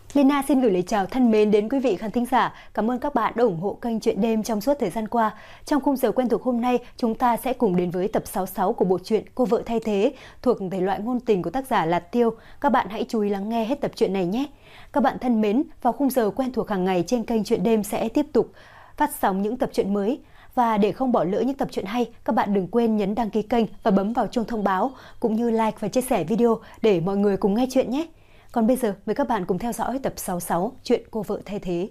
Lina xin gửi lời chào thân mến đến quý vị khán thính giả. Cảm ơn các bạn đã ủng hộ kênh Chuyện Đêm trong suốt thời gian qua. Trong khung giờ quen thuộc hôm nay, chúng ta sẽ cùng đến với tập 66 của bộ truyện Cô vợ thay thế, thuộc thể loại ngôn tình của tác giả Lạt Tiêu. Các bạn hãy chú ý lắng nghe hết tập truyện này nhé. Các bạn thân mến, vào khung giờ quen thuộc hàng ngày trên kênh Chuyện Đêm sẽ tiếp tục phát sóng những tập truyện mới. Và để không bỏ lỡ những tập truyện hay, các bạn đừng quên nhấn đăng ký kênh và bấm vào chuông thông báo, cũng như like và chia sẻ video để mọi người cùng nghe chuyện nhé. Còn bây giờ, mời các bạn cùng theo dõi tập 66 Chuyện Cô vợ thay thế.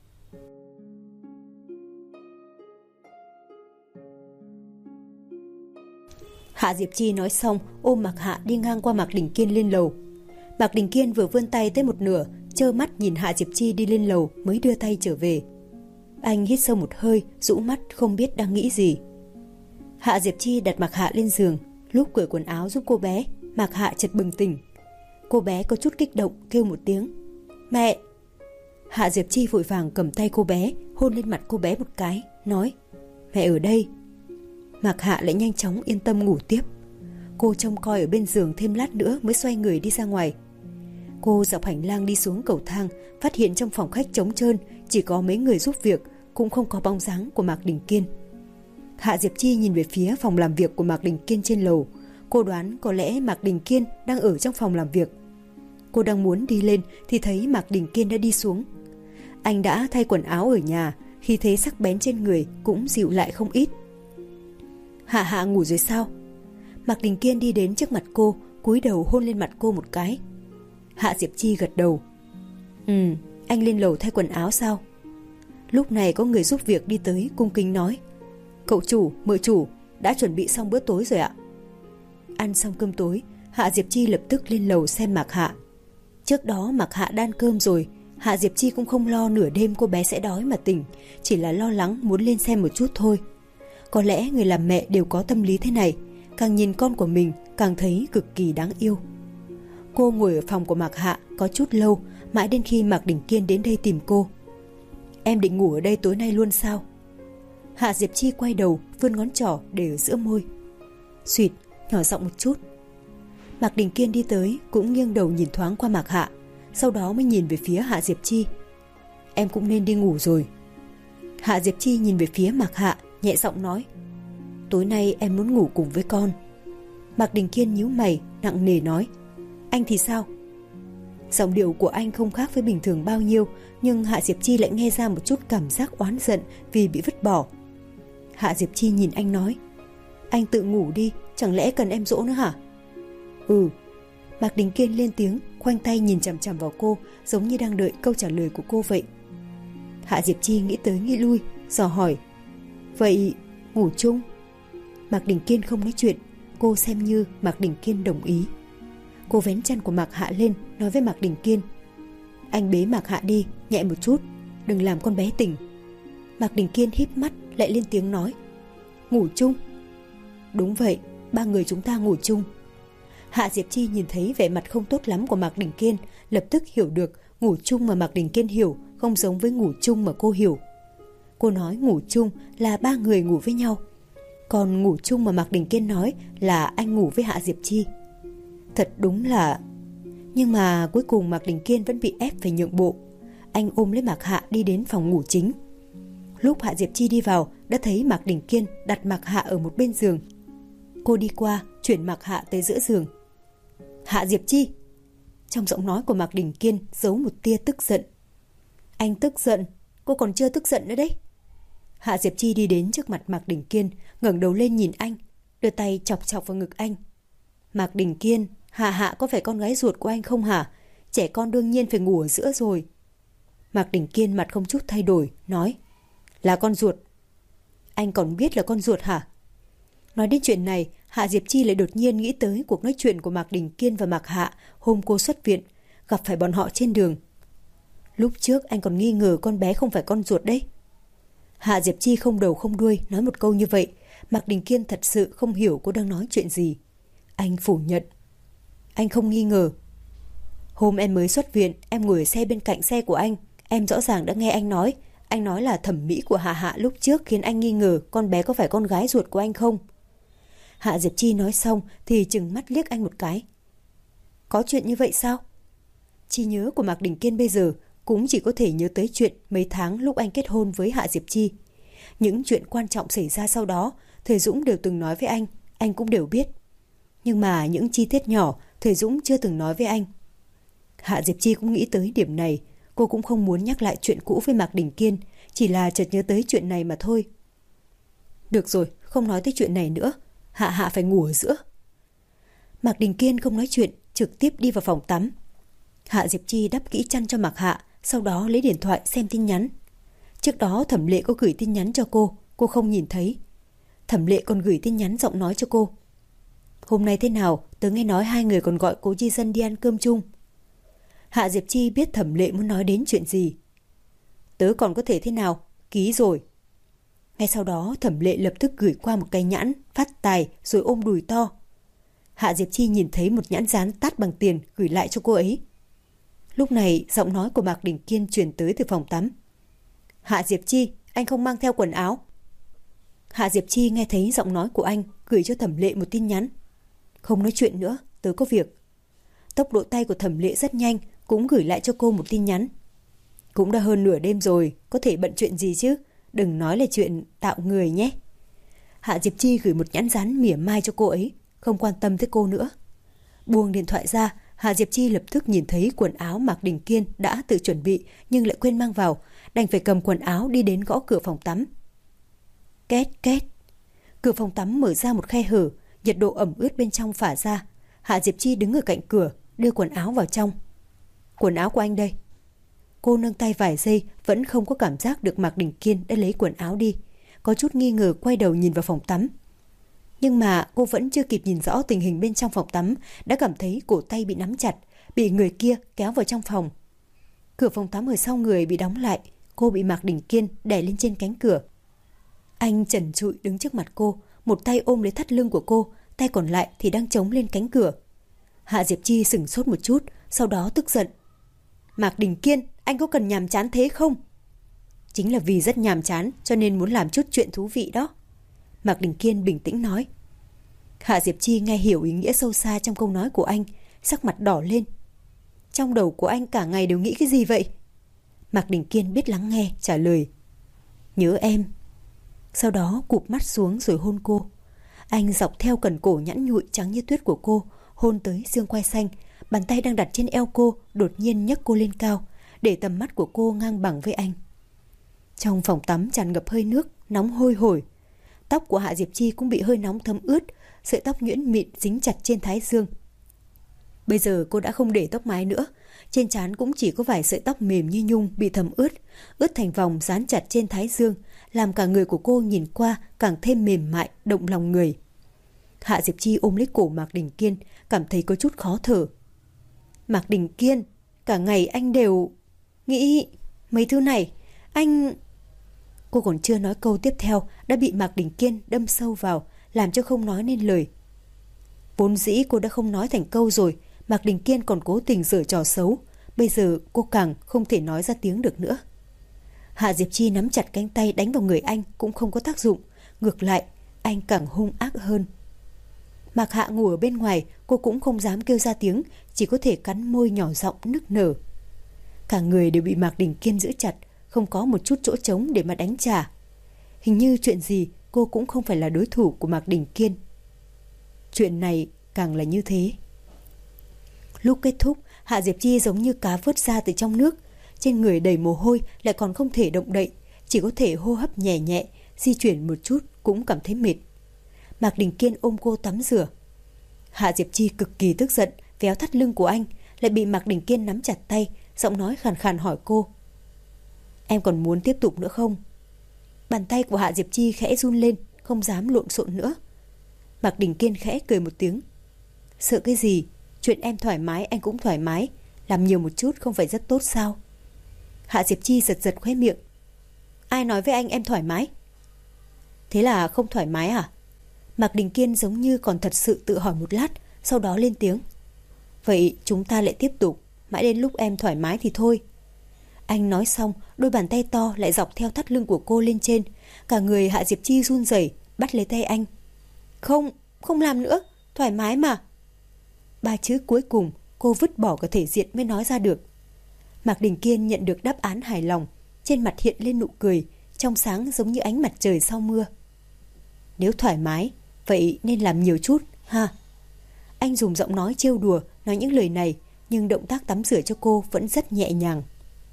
Hạ Diệp Chi nói xong, ôm Mạc Hạ đi ngang qua Mạc Đình Kiên lên lầu. Mạc Đình Kiên vừa vươn tay tới một nửa, trơ mắt nhìn Hạ Diệp Chi đi lên lầu mới đưa tay trở về. Anh hít sâu một hơi, rũ mắt không biết đang nghĩ gì. Hạ Diệp Chi đặt Mạc Hạ lên giường, lúc cởi quần áo giúp cô bé, Mạc Hạ chợt bừng tỉnh. Cô bé có chút kích động kêu một tiếng mẹ. Hạ Diệp Chi vội vàng cầm tay cô bé, hôn lên mặt cô bé một cái, nói mẹ ở đây. Mạc Hạ lại nhanh chóng yên tâm ngủ tiếp. Cô trông coi ở bên giường thêm lát nữa mới xoay người đi ra ngoài. Cô dọc hành lang đi xuống cầu thang, phát hiện trong phòng khách trống trơn, chỉ có mấy người giúp việc, cũng không có bóng dáng của Mạc Đình Kiên. Hạ Diệp Chi nhìn về phía phòng làm việc của Mạc Đình Kiên trên lầu. Cô đoán có lẽ Mạc Đình Kiên đang ở trong phòng làm việc. Cô đang muốn đi lên thì thấy Mạc Đình Kiên đã đi xuống. Anh đã thay quần áo ở nhà, khí thế sắc bén trên người cũng dịu lại không ít. Hạ Hạ ngủ rồi sao? Mạc Đình Kiên đi đến trước mặt cô, cúi đầu hôn lên mặt cô một cái. Hạ Diệp Chi gật đầu. Anh lên lầu thay quần áo sao? Lúc này có người giúp việc đi tới cung kính nói: Cậu chủ, mợ chủ, đã chuẩn bị xong bữa tối rồi ạ. Ăn xong cơm tối, Hạ Diệp Chi lập tức lên lầu xem Mạc Hạ. Trước đó Mạc Hạ đã ăn cơm rồi, Hạ Diệp Chi cũng không lo nửa đêm cô bé sẽ đói mà tỉnh, chỉ là lo lắng muốn lên xem một chút thôi. Có lẽ người làm mẹ đều có tâm lý thế này, càng nhìn con của mình càng thấy cực kỳ đáng yêu. Cô ngồi ở phòng của Mạc Hạ có chút lâu, mãi đến khi Mạc Đình Kiên đến đây tìm cô. Em định ngủ ở đây tối nay luôn sao? Hạ Diệp Chi quay đầu, vươn ngón trỏ để ở giữa môi. Xuyệt, nhỏ giọng một chút. Mạc Đình Kiên đi tới, cũng nghiêng đầu nhìn thoáng qua Mạc Hạ, sau đó mới nhìn về phía Hạ Diệp Chi. Em cũng nên đi ngủ rồi. Hạ Diệp Chi nhìn về phía Mạc Hạ, nhẹ giọng nói: Tối nay em muốn ngủ cùng với con. Mạc Đình Kiên nhíu mày, nặng nề nói: Anh thì sao? Giọng điệu của anh không khác với bình thường bao nhiêu, nhưng Hạ Diệp Chi lại nghe ra một chút cảm giác oán giận vì bị vứt bỏ. Hạ Diệp Chi nhìn anh nói: Anh tự ngủ đi, chẳng lẽ cần em dỗ nữa hả? Mạc Đình Kiên lên tiếng, khoanh tay nhìn chằm chằm vào cô, giống như đang đợi câu trả lời của cô vậy. Hạ Diệp Chi nghĩ tới nghĩ lui, dò hỏi: Vậy ngủ chung? Mạc Đình Kiên không nói chuyện, cô xem như Mạc Đình Kiên đồng ý. Cô vén chăn của Mạc Hạ lên, nói với Mạc Đình Kiên: Anh bế Mạc Hạ đi, nhẹ một chút, đừng làm con bé tỉnh. Mạc Đình Kiên híp mắt lại lên tiếng nói: Ngủ chung? Đúng vậy, ba người chúng ta ngủ chung. Hạ Diệp Chi nhìn thấy vẻ mặt không tốt lắm của Mạc Đình Kiên, lập tức hiểu được ngủ chung mà Mạc Đình Kiên hiểu không giống với ngủ chung mà cô hiểu. Cô nói ngủ chung là ba người ngủ với nhau, còn ngủ chung mà Mạc Đình Kiên nói là anh ngủ với Hạ Diệp Chi. Thật đúng là... Nhưng mà cuối cùng Mạc Đình Kiên vẫn bị ép phải nhượng bộ. Anh ôm lấy Mạc Hạ đi đến phòng ngủ chính. Lúc Hạ Diệp Chi đi vào đã thấy Mạc Đình Kiên đặt Mạc Hạ ở một bên giường. Cô đi qua chuyển Mạc Hạ tới giữa giường. Hạ Diệp Chi! Trong giọng nói của Mạc Đình Kiên giấu một tia tức giận. Anh tức giận? Cô còn chưa tức giận nữa đấy. Hạ Diệp Chi đi đến trước mặt Mạc Đình Kiên, ngẩng đầu lên nhìn anh, đưa tay chọc chọc vào ngực anh. Mạc Đình Kiên, Hạ Hạ có phải con gái ruột của anh không hả? Trẻ con đương nhiên phải ngủ ở giữa rồi. Mạc Đình Kiên mặt không chút thay đổi, nói: Là con ruột. Anh còn biết là con ruột hả? Nói đến chuyện này, Hạ Diệp Chi lại đột nhiên nghĩ tới cuộc nói chuyện của Mạc Đình Kiên và Mạc Hạ hôm cô xuất viện, gặp phải bọn họ trên đường. Lúc trước anh còn nghi ngờ con bé không phải con ruột đấy. Hạ Diệp Chi không đầu không đuôi nói một câu như vậy. Mạc Đình Kiên thật sự không hiểu cô đang nói chuyện gì. Anh phủ nhận: Anh không nghi ngờ. Hôm em mới xuất viện, em ngồi ở xe bên cạnh xe của anh, em rõ ràng đã nghe anh nói là thẩm mỹ của Hạ Hạ lúc trước khiến anh nghi ngờ con bé có phải con gái ruột của anh không. Hạ Diệp Chi nói xong thì trừng mắt liếc anh một cái. Có chuyện như vậy sao? Trí nhớ của Mạc Đình Kiên bây giờ cũng chỉ có thể nhớ tới chuyện mấy tháng lúc anh kết hôn với Hạ Diệp Chi. Những chuyện quan trọng xảy ra sau đó, Thời Dũng đều từng nói với anh cũng đều biết. Nhưng mà những chi tiết nhỏ Thời Dũng chưa từng nói với anh. Hạ Diệp Chi cũng nghĩ tới điểm này, cô cũng không muốn nhắc lại chuyện cũ với Mạc Đình Kiên, chỉ là chợt nhớ tới chuyện này mà thôi. Được rồi, không nói tới chuyện này nữa, Hạ phải ngủ ở giữa. Mạc Đình Kiên không nói chuyện, trực tiếp đi vào phòng tắm. Hạ Diệp Chi đắp kỹ chăn cho Mạc Hạ, sau đó lấy điện thoại xem tin nhắn. Trước đó Thẩm Lệ có gửi tin nhắn cho cô không nhìn thấy. Thẩm Lệ còn gửi tin nhắn giọng nói cho cô. Hôm nay thế nào, tớ nghe nói hai người còn gọi Cố Chi Dân đi ăn cơm chung. Hạ Diệp Chi biết Thẩm Lệ muốn nói đến chuyện gì. Tớ còn có thể thế nào, ký rồi. Ngay sau đó Thẩm Lệ lập tức gửi qua một cái nhãn phát tài rồi ôm đùi to. Hạ Diệp Chi nhìn thấy một nhãn dán tát bằng tiền gửi lại cho cô ấy. Lúc này giọng nói của Mạc Đình Kiên truyền tới từ phòng tắm. Hạ Diệp Chi, anh không mang theo quần áo. Hạ Diệp Chi nghe thấy giọng nói của anh, gửi cho Thẩm Lệ một tin nhắn. Không nói chuyện nữa, tớ có việc. Tốc độ tay của Thẩm Lệ rất nhanh, cũng gửi lại cho cô một tin nhắn. Cũng đã hơn nửa đêm rồi, có thể bận chuyện gì chứ, đừng nói là chuyện tạo người nhé. Hạ Diệp Chi gửi một nhãn dán mỉa mai cho cô ấy, không quan tâm tới cô nữa. Buông điện thoại ra, Hạ Diệp Chi lập tức nhìn thấy quần áo Mạc Đình Kiên đã tự chuẩn bị nhưng lại quên mang vào, đành phải cầm quần áo đi đến gõ cửa phòng tắm. Két két. Cửa phòng tắm mở ra một khe hở, nhiệt độ ẩm ướt bên trong phả ra. Hạ Diệp Chi đứng ở cạnh cửa, đưa quần áo vào trong. Quần áo của anh đây. Cô nâng tay vài giây, vẫn không có cảm giác được Mạc Đình Kiên đã lấy quần áo đi. Có chút nghi ngờ quay đầu nhìn vào phòng tắm. Nhưng mà cô vẫn chưa kịp nhìn rõ tình hình bên trong phòng tắm, đã cảm thấy cổ tay bị nắm chặt, bị người kia kéo vào trong phòng. Cửa phòng tắm ở sau người bị đóng lại, cô bị Mạc Đình Kiên đè lên trên cánh cửa. Anh trần trụi đứng trước mặt cô, một tay ôm lấy thắt lưng của cô, tay còn lại thì đang chống lên cánh cửa. Hạ Diệp Chi sửng sốt một chút, sau đó tức giận. Mạc Đình Kiên, anh có cần nhàm chán thế không? Chính là vì rất nhàm chán cho nên muốn làm chút chuyện thú vị đó. Mạc Đình Kiên bình tĩnh nói. Hạ Diệp Chi nghe hiểu ý nghĩa sâu xa trong câu nói của anh, sắc mặt đỏ lên. Trong đầu của anh cả ngày đều nghĩ cái gì vậy? Mạc Đình Kiên biết lắng nghe, trả lời. Nhớ em. Sau đó cụp mắt xuống rồi hôn cô. Anh dọc theo cần cổ nhẵn nhụi trắng như tuyết của cô, hôn tới xương quai xanh. Bàn tay đang đặt trên eo cô đột nhiên nhấc cô lên cao, để tầm mắt của cô ngang bằng với anh. Trong phòng tắm tràn ngập hơi nước, nóng hôi hổi. Tóc của Hạ Diệp Chi cũng bị hơi nóng thấm ướt, sợi tóc nhuyễn mịn dính chặt trên thái dương. Bây giờ cô đã không để tóc mái nữa, trên trán cũng chỉ có vài sợi tóc mềm như nhung bị thấm ướt, ướt thành vòng dán chặt trên thái dương, làm cả người của cô nhìn qua càng thêm mềm mại, động lòng người. Hạ Diệp Chi ôm lấy cổ Mạc Đình Kiên, cảm thấy có chút khó thở. Mạc Đình Kiên, cả ngày anh đều nghĩ mấy thứ này, anh... Cô còn chưa nói câu tiếp theo đã bị Mạc Đình Kiên đâm sâu vào, làm cho không nói nên lời. Vốn dĩ cô đã không nói thành câu rồi, Mạc Đình Kiên còn cố tình giở trò xấu, bây giờ cô càng không thể nói ra tiếng được nữa. Hạ Diệp Chi nắm chặt cánh tay đánh vào người anh cũng không có tác dụng, ngược lại anh càng hung ác hơn. Mạc Hạ ngủ ở bên ngoài, cô cũng không dám kêu ra tiếng, chỉ có thể cắn môi nhỏ giọng nức nở. Cả người đều bị Mạc Đình Kiên giữ chặt, không có một chút chỗ trống để mà đánh trả. Hình như chuyện gì cô cũng không phải là đối thủ của Mạc Đình Kiên. Chuyện này càng là như thế. Lúc kết thúc, Hạ Diệp Chi giống như cá vớt ra từ trong nước, trên người đầy mồ hôi lại còn không thể động đậy, chỉ có thể hô hấp nhẹ nhẹ, di chuyển một chút cũng cảm thấy mệt. Mạc Đình Kiên ôm cô tắm rửa. Hạ Diệp Chi cực kỳ tức giận, véo thắt lưng của anh, lại bị Mạc Đình Kiên nắm chặt tay, giọng nói khàn khàn hỏi cô. Em còn muốn tiếp tục nữa không? Bàn tay của Hạ Diệp Chi khẽ run lên, không dám lộn xộn nữa. Mạc Đình Kiên khẽ cười một tiếng. Sợ cái gì? Chuyện em thoải mái anh cũng thoải mái, làm nhiều một chút không phải rất tốt sao? Hạ Diệp Chi giật giật khóe miệng. Ai nói với anh em thoải mái? Thế là không thoải mái à? Mạc Đình Kiên giống như còn thật sự tự hỏi một lát, sau đó lên tiếng. Vậy chúng ta lại tiếp tục, mãi đến lúc em thoải mái thì thôi. Anh nói xong, đôi bàn tay to lại dọc theo thắt lưng của cô lên trên. Cả người Hạ Diệp Chi run rẩy, bắt lấy tay anh. Không, không làm nữa, thoải mái mà. Ba chữ cuối cùng cô vứt bỏ cả thể diện mới nói ra được. Mạc Đình Kiên nhận được đáp án hài lòng, trên mặt hiện lên nụ cười, trong sáng giống như ánh mặt trời sau mưa. Nếu thoải mái, vậy nên làm nhiều chút, ha. Anh dùng giọng nói trêu đùa, nói những lời này, nhưng động tác tắm rửa cho cô vẫn rất nhẹ nhàng.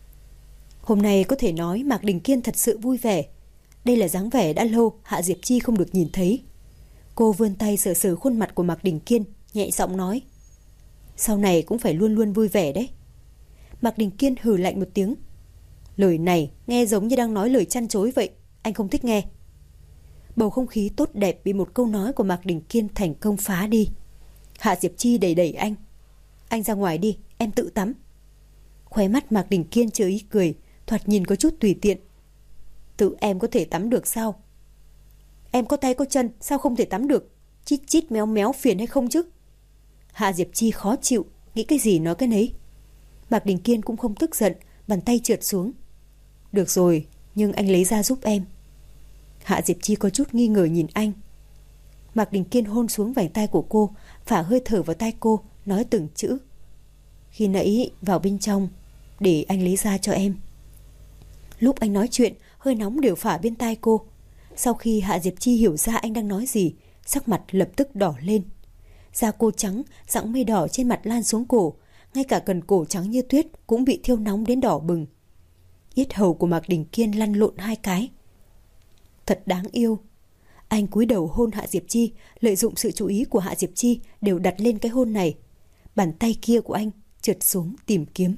Hôm nay có thể nói Mạc Đình Kiên thật sự vui vẻ. Đây là dáng vẻ đã lâu Hạ Diệp Chi không được nhìn thấy. Cô vươn tay sờ sờ khuôn mặt của Mạc Đình Kiên, nhẹ giọng nói: sau này cũng phải luôn luôn vui vẻ đấy. Mạc Đình Kiên hừ lạnh một tiếng. Lời này nghe giống như đang nói lời chăn chối vậy, anh không thích nghe. Bầu không khí tốt đẹp bị một câu nói của Mạc Đình Kiên thành công phá đi. Hạ Diệp Chi đẩy đẩy anh. Anh ra ngoài đi, em tự tắm. Khóe mắt Mạc Đình Kiên chứa ý cười, thoạt nhìn có chút tùy tiện. Tự em có thể tắm được sao? Em có tay có chân, sao không thể tắm được? Chít chít méo méo phiền hay không chứ? Hạ Diệp Chi khó chịu, nghĩ cái gì nói cái nấy. Mạc Đình Kiên cũng không tức giận, bàn tay trượt xuống. Được rồi, nhưng anh lấy ra giúp em. Hạ Diệp Chi có chút nghi ngờ nhìn anh. Mạc Đình Kiên hôn xuống vành tai của cô, phả hơi thở vào tai cô, nói từng chữ. Khi nãy vào bên trong, để anh lấy ra cho em. Lúc anh nói chuyện, hơi nóng đều phả bên tai cô. Sau khi Hạ Diệp Chi hiểu ra anh đang nói gì, sắc mặt lập tức đỏ lên. Da cô trắng, dặng mây đỏ trên mặt lan xuống cổ, ngay cả cần cổ trắng như tuyết cũng bị thiêu nóng đến đỏ bừng. Yết hầu của Mạc Đình Kiên lăn lộn hai cái. Thật đáng yêu. Anh cúi đầu hôn Hạ Diệp Chi, lợi dụng sự chú ý của Hạ Diệp Chi đều đặt lên cái hôn này. Bàn tay kia của anh trượt xuống tìm kiếm.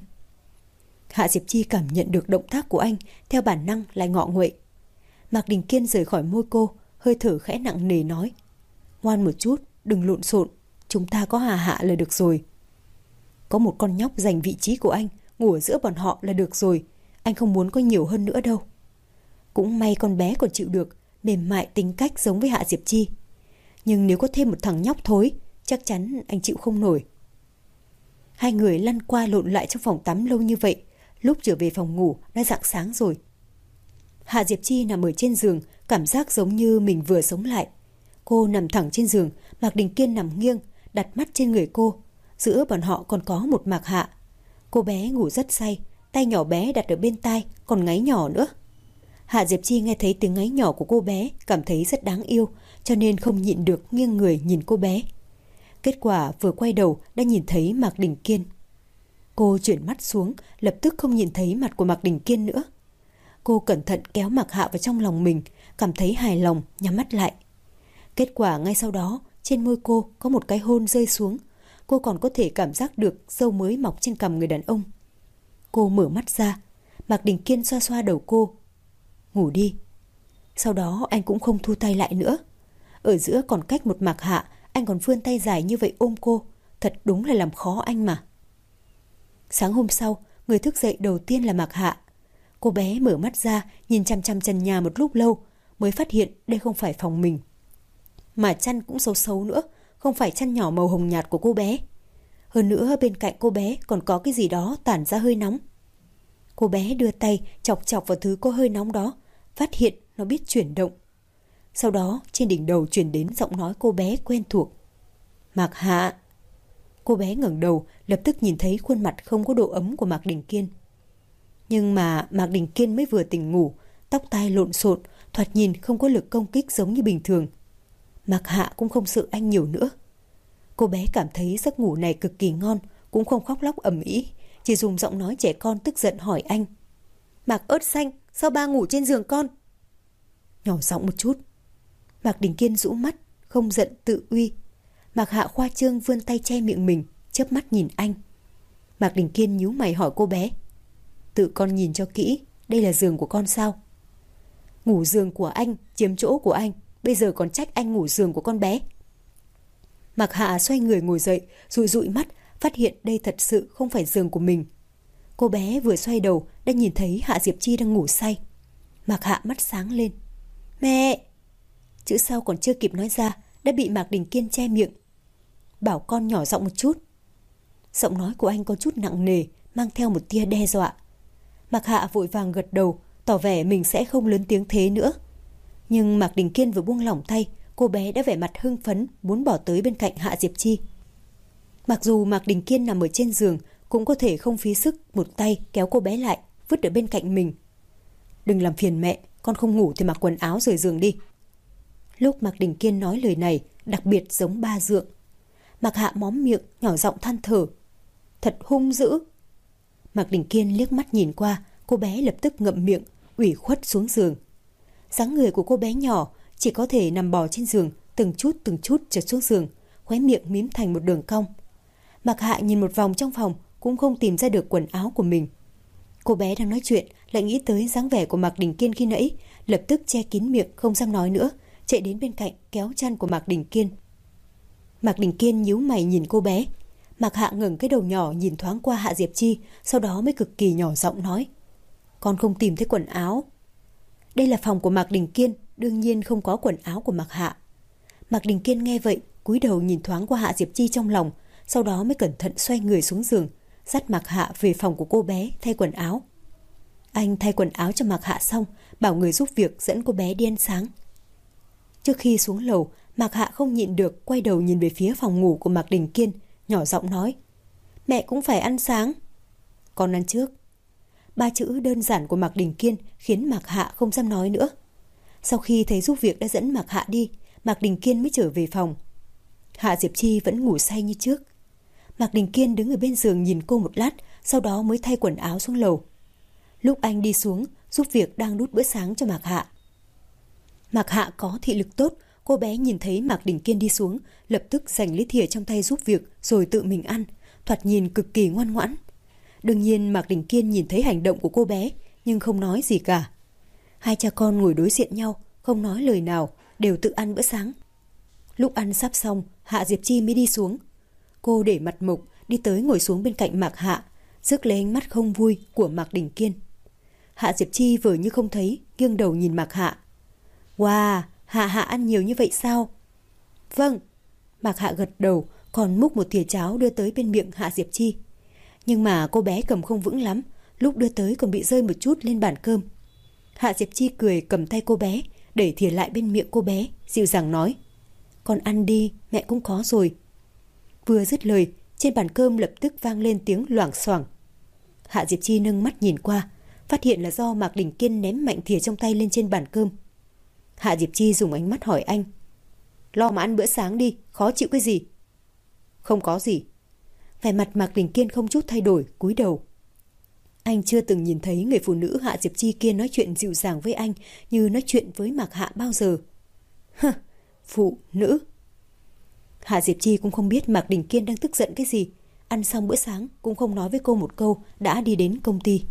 Hạ Diệp Chi cảm nhận được động tác của anh, theo bản năng lại ngọ nguậy. Mạc Đình Kiên rời khỏi môi cô, hơi thở khẽ nặng nề nói: ngoan một chút, đừng lộn xộn, chúng ta có Hà Hạ là được rồi. Có một con nhóc giành vị trí của anh, ngủ ở giữa bọn họ là được rồi, anh không muốn có nhiều hơn nữa đâu. Cũng may con bé còn chịu được, mềm mại tính cách giống với Hạ Diệp Chi. Nhưng nếu có thêm một thằng nhóc thối, chắc chắn anh chịu không nổi. Hai người lăn qua lộn lại trong phòng tắm lâu như vậy, lúc trở về phòng ngủ đã rạng sáng rồi. Hạ Diệp Chi nằm ở trên giường, cảm giác giống như mình vừa sống lại. Cô nằm thẳng trên giường, Mạc Đình Kiên nằm nghiêng, đặt mắt trên người cô. Giữa bọn họ còn có một Mạc Hạ. Cô bé ngủ rất say, tay nhỏ bé đặt ở bên tai, còn ngáy nhỏ nữa. Hạ Diệp Chi nghe thấy tiếng ngáy nhỏ của cô bé, cảm thấy rất đáng yêu, cho nên không nhịn được nghiêng người nhìn cô bé. Kết quả vừa quay đầu đã nhìn thấy Mạc Đình Kiên. Cô chuyển mắt xuống, lập tức không nhìn thấy mặt của Mạc Đình Kiên nữa. Cô cẩn thận kéo Mạc Hạ vào trong lòng mình, cảm thấy hài lòng, nhắm mắt lại. Kết quả ngay sau đó, trên môi cô có một cái hôn rơi xuống. Cô còn có thể cảm giác được râu mới mọc trên cằm người đàn ông. Cô mở mắt ra, Mạc Đình Kiên xoa xoa đầu cô. Ngủ đi. Sau đó anh cũng không thu tay lại nữa. Ở giữa còn cách một Mạc Hạ, anh còn vươn tay dài như vậy ôm cô. Thật đúng là làm khó anh mà. Sáng hôm sau, người thức dậy đầu tiên là Mạc Hạ. Cô bé mở mắt ra, nhìn chằm chằm trần nhà một lúc lâu, mới phát hiện đây không phải phòng mình. Mà chăn cũng xấu xấu nữa, không phải chăn nhỏ màu hồng nhạt của cô bé. Hơn nữa bên cạnh cô bé còn có cái gì đó tản ra hơi nóng. Cô bé đưa tay chọc chọc vào thứ có hơi nóng đó, phát hiện nó biết chuyển động. Sau đó trên đỉnh đầu truyền đến giọng nói cô bé quen thuộc. Mạc Hạ. Cô bé ngẩng đầu, lập tức nhìn thấy khuôn mặt không có độ ấm của Mạc Đình Kiên. Nhưng mà Mạc Đình Kiên mới vừa tỉnh ngủ, tóc tai lộn xộn, thoạt nhìn không có lực công kích giống như bình thường. Mạc Hạ cũng không sợ anh nhiều nữa. Cô bé cảm thấy giấc ngủ này cực kỳ ngon, cũng không khóc lóc ầm ĩ, chỉ dùng giọng nói trẻ con tức giận hỏi anh. Mạc ớt xanh, sao ba ngủ trên giường con? Nhỏ giọng một chút. Mạc Đình Kiên rũ mắt, không giận tự uy. Mạc Hạ khoa trương vươn tay che miệng mình, chớp mắt nhìn anh. Mạc Đình Kiên nhíu mày hỏi cô bé. Tự con nhìn cho kỹ, đây là giường của con sao? Ngủ giường của anh, chiếm chỗ của anh, bây giờ còn trách anh ngủ giường của con bé. Mạc Hạ xoay người ngồi dậy, dụi dụi mắt, phát hiện đây thật sự không phải giường của mình. Cô bé vừa xoay đầu đã nhìn thấy Hạ Diệp Chi đang ngủ say. Mạc Hạ mắt sáng lên. Mẹ! Chữ sau còn chưa kịp nói ra đã bị Mạc Đình Kiên che miệng. Bảo con nhỏ giọng một chút. Giọng nói của anh có chút nặng nề, mang theo một tia đe dọa. Mạc Hạ vội vàng gật đầu, tỏ vẻ mình sẽ không lớn tiếng thế nữa. Nhưng Mạc Đình Kiên vừa buông lỏng tay, cô bé đã vẻ mặt hưng phấn muốn bỏ tới bên cạnh Hạ Diệp Chi. Mặc dù Mạc Đình Kiên nằm ở trên giường, cũng có thể không phí sức một tay kéo cô bé lại, vứt ở bên cạnh mình. Đừng làm phiền mẹ, con không ngủ thì mặc quần áo rời giường đi. Lúc Mạc Đình Kiên nói lời này, đặc biệt giống ba dượng. Mạc Hạ móm miệng, nhỏ giọng than thở. Thật hung dữ. Mạc Đình Kiên liếc mắt nhìn qua, cô bé lập tức ngậm miệng, ủy khuất xuống giường. Dáng người của cô bé nhỏ, chỉ có thể nằm bò trên giường, từng chút trượt xuống giường, khóe miệng mím thành một đường cong. Mạc Hạ nhìn một vòng trong phòng, cũng không tìm ra được quần áo của mình. Cô bé đang nói chuyện, lại nghĩ tới dáng vẻ của Mạc Đình Kiên khi nãy, lập tức che kín miệng không dám nói nữa, chạy đến bên cạnh kéo chăn của Mạc Đình Kiên. Mạc Đình Kiên nhíu mày nhìn cô bé. Mạc Hạ ngẩng cái đầu nhỏ nhìn thoáng qua Hạ Diệp Chi, sau đó mới cực kỳ nhỏ giọng nói. Con không tìm thấy quần áo. Đây là phòng của Mạc Đình Kiên, đương nhiên không có quần áo của Mạc Hạ. Mạc Đình Kiên nghe vậy, cúi đầu nhìn thoáng qua Hạ Diệp Chi trong lòng, sau đó mới cẩn thận xoay người xuống giường, dắt Mạc Hạ về phòng của cô bé thay quần áo. Anh thay quần áo cho Mạc Hạ xong, bảo người giúp việc dẫn cô bé đi ăn sáng. Trước khi xuống lầu, Mạc Hạ không nhịn được quay đầu nhìn về phía phòng ngủ của Mạc Đình Kiên, nhỏ giọng nói. Mẹ cũng phải ăn sáng. Con ăn trước. Ba chữ đơn giản của Mạc Đình Kiên khiến Mạc Hạ không dám nói nữa. Sau khi thấy giúp việc đã dẫn Mạc Hạ đi, Mạc Đình Kiên mới trở về phòng. Hạ Diệp Chi vẫn ngủ say như trước. Mạc Đình Kiên đứng ở bên giường nhìn cô một lát, sau đó mới thay quần áo xuống lầu. Lúc anh đi xuống, giúp việc đang đút bữa sáng cho Mạc Hạ. Mạc Hạ có thị lực tốt, cô bé nhìn thấy Mạc Đình Kiên đi xuống, lập tức giành lấy thìa trong tay giúp việc rồi tự mình ăn, thoạt nhìn cực kỳ ngoan ngoãn. Đương nhiên Mạc Đình Kiên nhìn thấy hành động của cô bé, nhưng không nói gì cả. Hai cha con ngồi đối diện nhau, không nói lời nào, đều tự ăn bữa sáng. Lúc ăn sắp xong, Hạ Diệp Chi mới đi xuống. Cô để mặt mộc, đi tới ngồi xuống bên cạnh Mạc Hạ, rước lấy ánh mắt không vui của Mạc Đình Kiên. Hạ Diệp Chi vờ như không thấy, nghiêng đầu nhìn Mạc Hạ. Wow, Hạ Hạ ăn nhiều như vậy sao? Vâng. Mạc Hạ gật đầu, còn múc một thìa cháo đưa tới bên miệng Hạ Diệp Chi. Nhưng mà cô bé cầm không vững lắm, lúc đưa tới còn bị rơi một chút lên bàn cơm. Hạ Diệp Chi cười cầm tay cô bé, đẩy thìa lại bên miệng cô bé, dịu dàng nói. Con ăn đi, mẹ cũng có rồi. Vừa dứt lời, trên bàn cơm lập tức vang lên tiếng loảng xoảng. Hạ Diệp Chi nâng mắt nhìn qua, phát hiện là do Mạc Đình Kiên ném mạnh thìa trong tay lên trên bàn cơm. Hạ Diệp Chi dùng ánh mắt hỏi anh. Lo mà ăn bữa sáng đi, khó chịu cái gì? Không có gì. Vẻ mặt Mạc Đình Kiên không chút thay đổi, cúi đầu. Anh chưa từng nhìn thấy người phụ nữ Hạ Diệp Chi kia nói chuyện dịu dàng với anh như nói chuyện với Mạc Hạ bao giờ. Hơ, phụ nữ. Hạ Diệp Chi cũng không biết Mạc Đình Kiên đang tức giận cái gì. Ăn xong bữa sáng cũng không nói với cô một câu, đã đi đến công ty.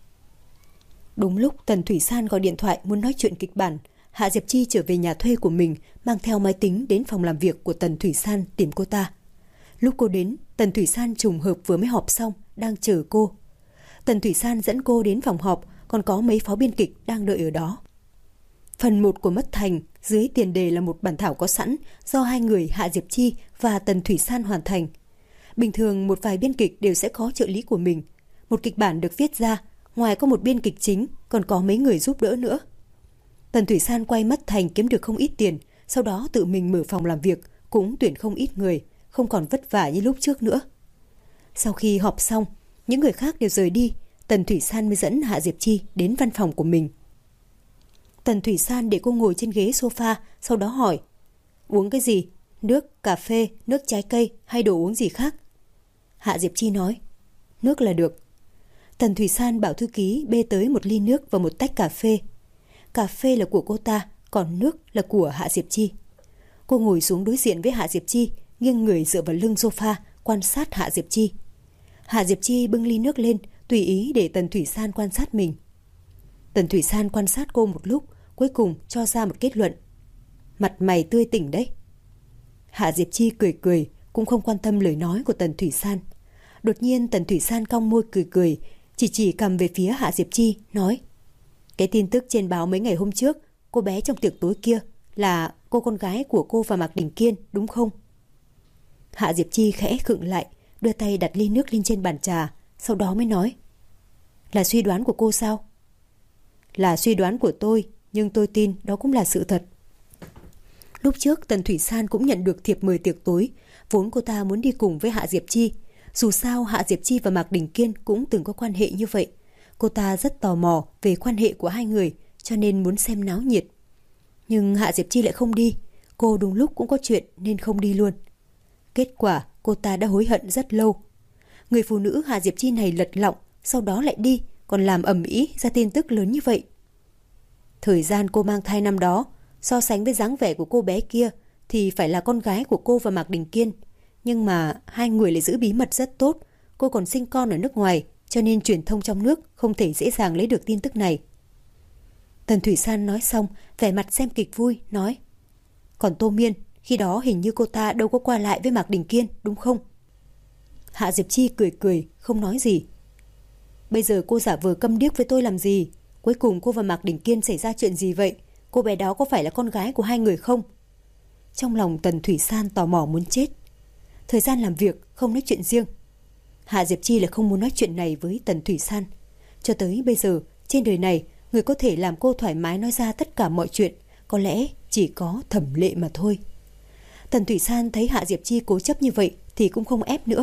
Đúng lúc Tần Thủy San gọi điện thoại muốn nói chuyện kịch bản, Hạ Diệp Chi trở về nhà thuê của mình, mang theo máy tính đến phòng làm việc của Tần Thủy San tìm cô ta. Lúc cô đến, Tần Thủy San trùng hợp vừa mới họp xong, đang chờ cô. Tần Thủy San dẫn cô đến phòng họp, còn có mấy phó biên kịch đang đợi ở đó. Phần 1 của Mất Thành, dưới tiền đề là một bản thảo có sẵn do hai người Hạ Diệp Chi và Tần Thủy San hoàn thành. Bình thường một vài biên kịch đều sẽ có trợ lý của mình. Một kịch bản được viết ra, ngoài có một biên kịch chính, còn có mấy người giúp đỡ nữa. Tần Thủy San quay Mất Thành kiếm được không ít tiền, sau đó tự mình mở phòng làm việc, cũng tuyển không ít người, không còn vất vả như lúc trước nữa. Sau khi họp xong, những người khác đều rời đi, Tần Thủy San mới dẫn Hạ Diệp Chi đến văn phòng của mình. Tần Thủy San để cô ngồi trên ghế sofa, sau đó hỏi. Uống cái gì? Nước, cà phê, nước trái cây hay đồ uống gì khác? Hạ Diệp Chi nói. Nước là được. Tần Thủy San bảo thư ký bê tới một ly nước và một tách cà phê. Cà phê là của cô ta, còn nước là của Hạ Diệp Chi. Cô ngồi xuống đối diện với Hạ Diệp Chi, nghiêng người dựa vào lưng sofa, quan sát Hạ Diệp Chi. Hạ Diệp Chi bưng ly nước lên, tùy ý để Tần Thủy San quan sát mình. Tần Thủy San quan sát cô một lúc, cuối cùng cho ra một kết luận. Mặt mày tươi tỉnh đấy. Hạ Diệp Chi cười cười, cũng không quan tâm lời nói của Tần Thủy San. Đột nhiên Tần Thủy San cong môi cười cười, chỉ cầm về phía Hạ Diệp Chi, nói. Cái tin tức trên báo mấy ngày hôm trước, cô bé trong tiệc tối kia là cô con gái của cô và Mạc Đình Kiên, đúng không? Hạ Diệp Chi khẽ khựng lại, đưa tay đặt ly nước lên trên bàn trà, sau đó mới nói. Là suy đoán của cô sao? Là suy đoán của tôi, nhưng tôi tin đó cũng là sự thật. Lúc trước Tần Thủy San cũng nhận được thiệp mời tiệc tối, Vốn cô ta muốn đi cùng với Hạ Diệp Chi. Dù sao Hạ Diệp Chi và Mạc Đình Kiên cũng từng có quan hệ như vậy. Cô ta rất tò mò về quan hệ của hai người, cho nên muốn xem náo nhiệt. Nhưng Hạ Diệp Chi lại không đi. Cô đúng lúc cũng có chuyện nên không đi luôn. Kết quả cô ta đã hối hận rất lâu. Người phụ nữ Hạ Diệp Chi này lật lọng, sau đó lại đi, còn làm ầm ĩ ra tin tức lớn như vậy. Thời gian cô mang thai năm đó, so sánh với dáng vẻ của cô bé kia thì phải là con gái của cô và Mạc Đình Kiên. Nhưng mà hai người lại giữ bí mật rất tốt. Cô còn sinh con ở nước ngoài, cho nên truyền thông trong nước không thể dễ dàng lấy được tin tức này. Tần Thủy San nói xong, vẻ mặt xem kịch vui, nói: Còn Tô Miên, khi đó hình như cô ta đâu có qua lại với Mạc Đình Kiên, đúng không? Hạ Diệp Chi cười cười, không nói gì. Bây giờ cô giả vờ câm điếc với tôi làm gì? Cuối cùng cô và Mạc Đình Kiên xảy ra chuyện gì vậy? Cô bé đó có phải là con gái của hai người không? Trong lòng Tần Thủy San tò mò muốn chết. Thời gian làm việc, không nói chuyện riêng. Hạ Diệp Chi lại không muốn nói chuyện này với Tần Thủy San. Cho tới bây giờ, trên đời này, người có thể làm cô thoải mái nói ra tất cả mọi chuyện, có lẽ chỉ có Thẩm Lệ mà thôi. Tần Thủy San thấy Hạ Diệp Chi cố chấp như vậy thì cũng không ép nữa.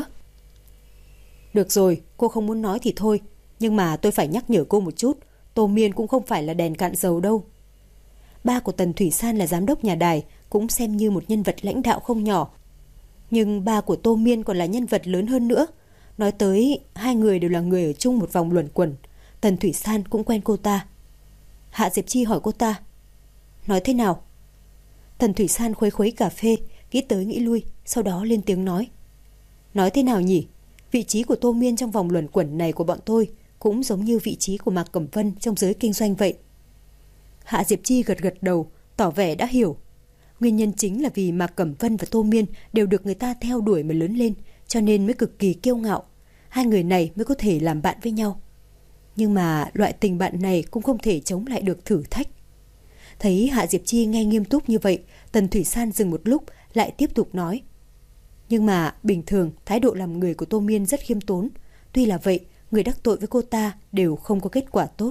Được rồi, cô không muốn nói thì thôi, nhưng mà tôi phải nhắc nhở cô một chút, Tô Miên cũng không phải là đèn cạn dầu đâu. Ba của Tần Thủy San là giám đốc nhà đài, cũng xem như một nhân vật lãnh đạo không nhỏ. Nhưng ba của Tô Miên còn là nhân vật lớn hơn nữa. Nói tới, hai người đều là người ở chung một vòng luẩn quẩn. Tần Thủy San cũng quen cô ta. Hạ Diệp Chi hỏi cô ta: Nói thế nào? Tần Thủy San khuấy khuấy cà phê, nghĩ tới nghĩ lui, sau đó lên tiếng nói: Nói thế nào nhỉ? Vị trí của Tô Miên trong vòng luẩn quẩn này của bọn tôi cũng giống như vị trí của Mạc Cẩm Vân trong giới kinh doanh vậy. Hạ Diệp Chi gật gật đầu, tỏ vẻ đã hiểu. Nguyên nhân chính là vì Mạc Cẩm Vân và Tô Miên đều được người ta theo đuổi mà lớn lên, cho nên mới cực kỳ kiêu ngạo. Hai người này mới có thể làm bạn với nhau. Nhưng mà loại tình bạn này cũng không thể chống lại được thử thách. Thấy Hạ Diệp Chi nghe nghiêm túc như vậy, Tần Thủy San dừng một lúc, lại tiếp tục nói: Nhưng mà bình thường thái độ làm người của Tô Miên rất khiêm tốn. Tuy là vậy, người đắc tội với cô ta đều không có kết quả tốt.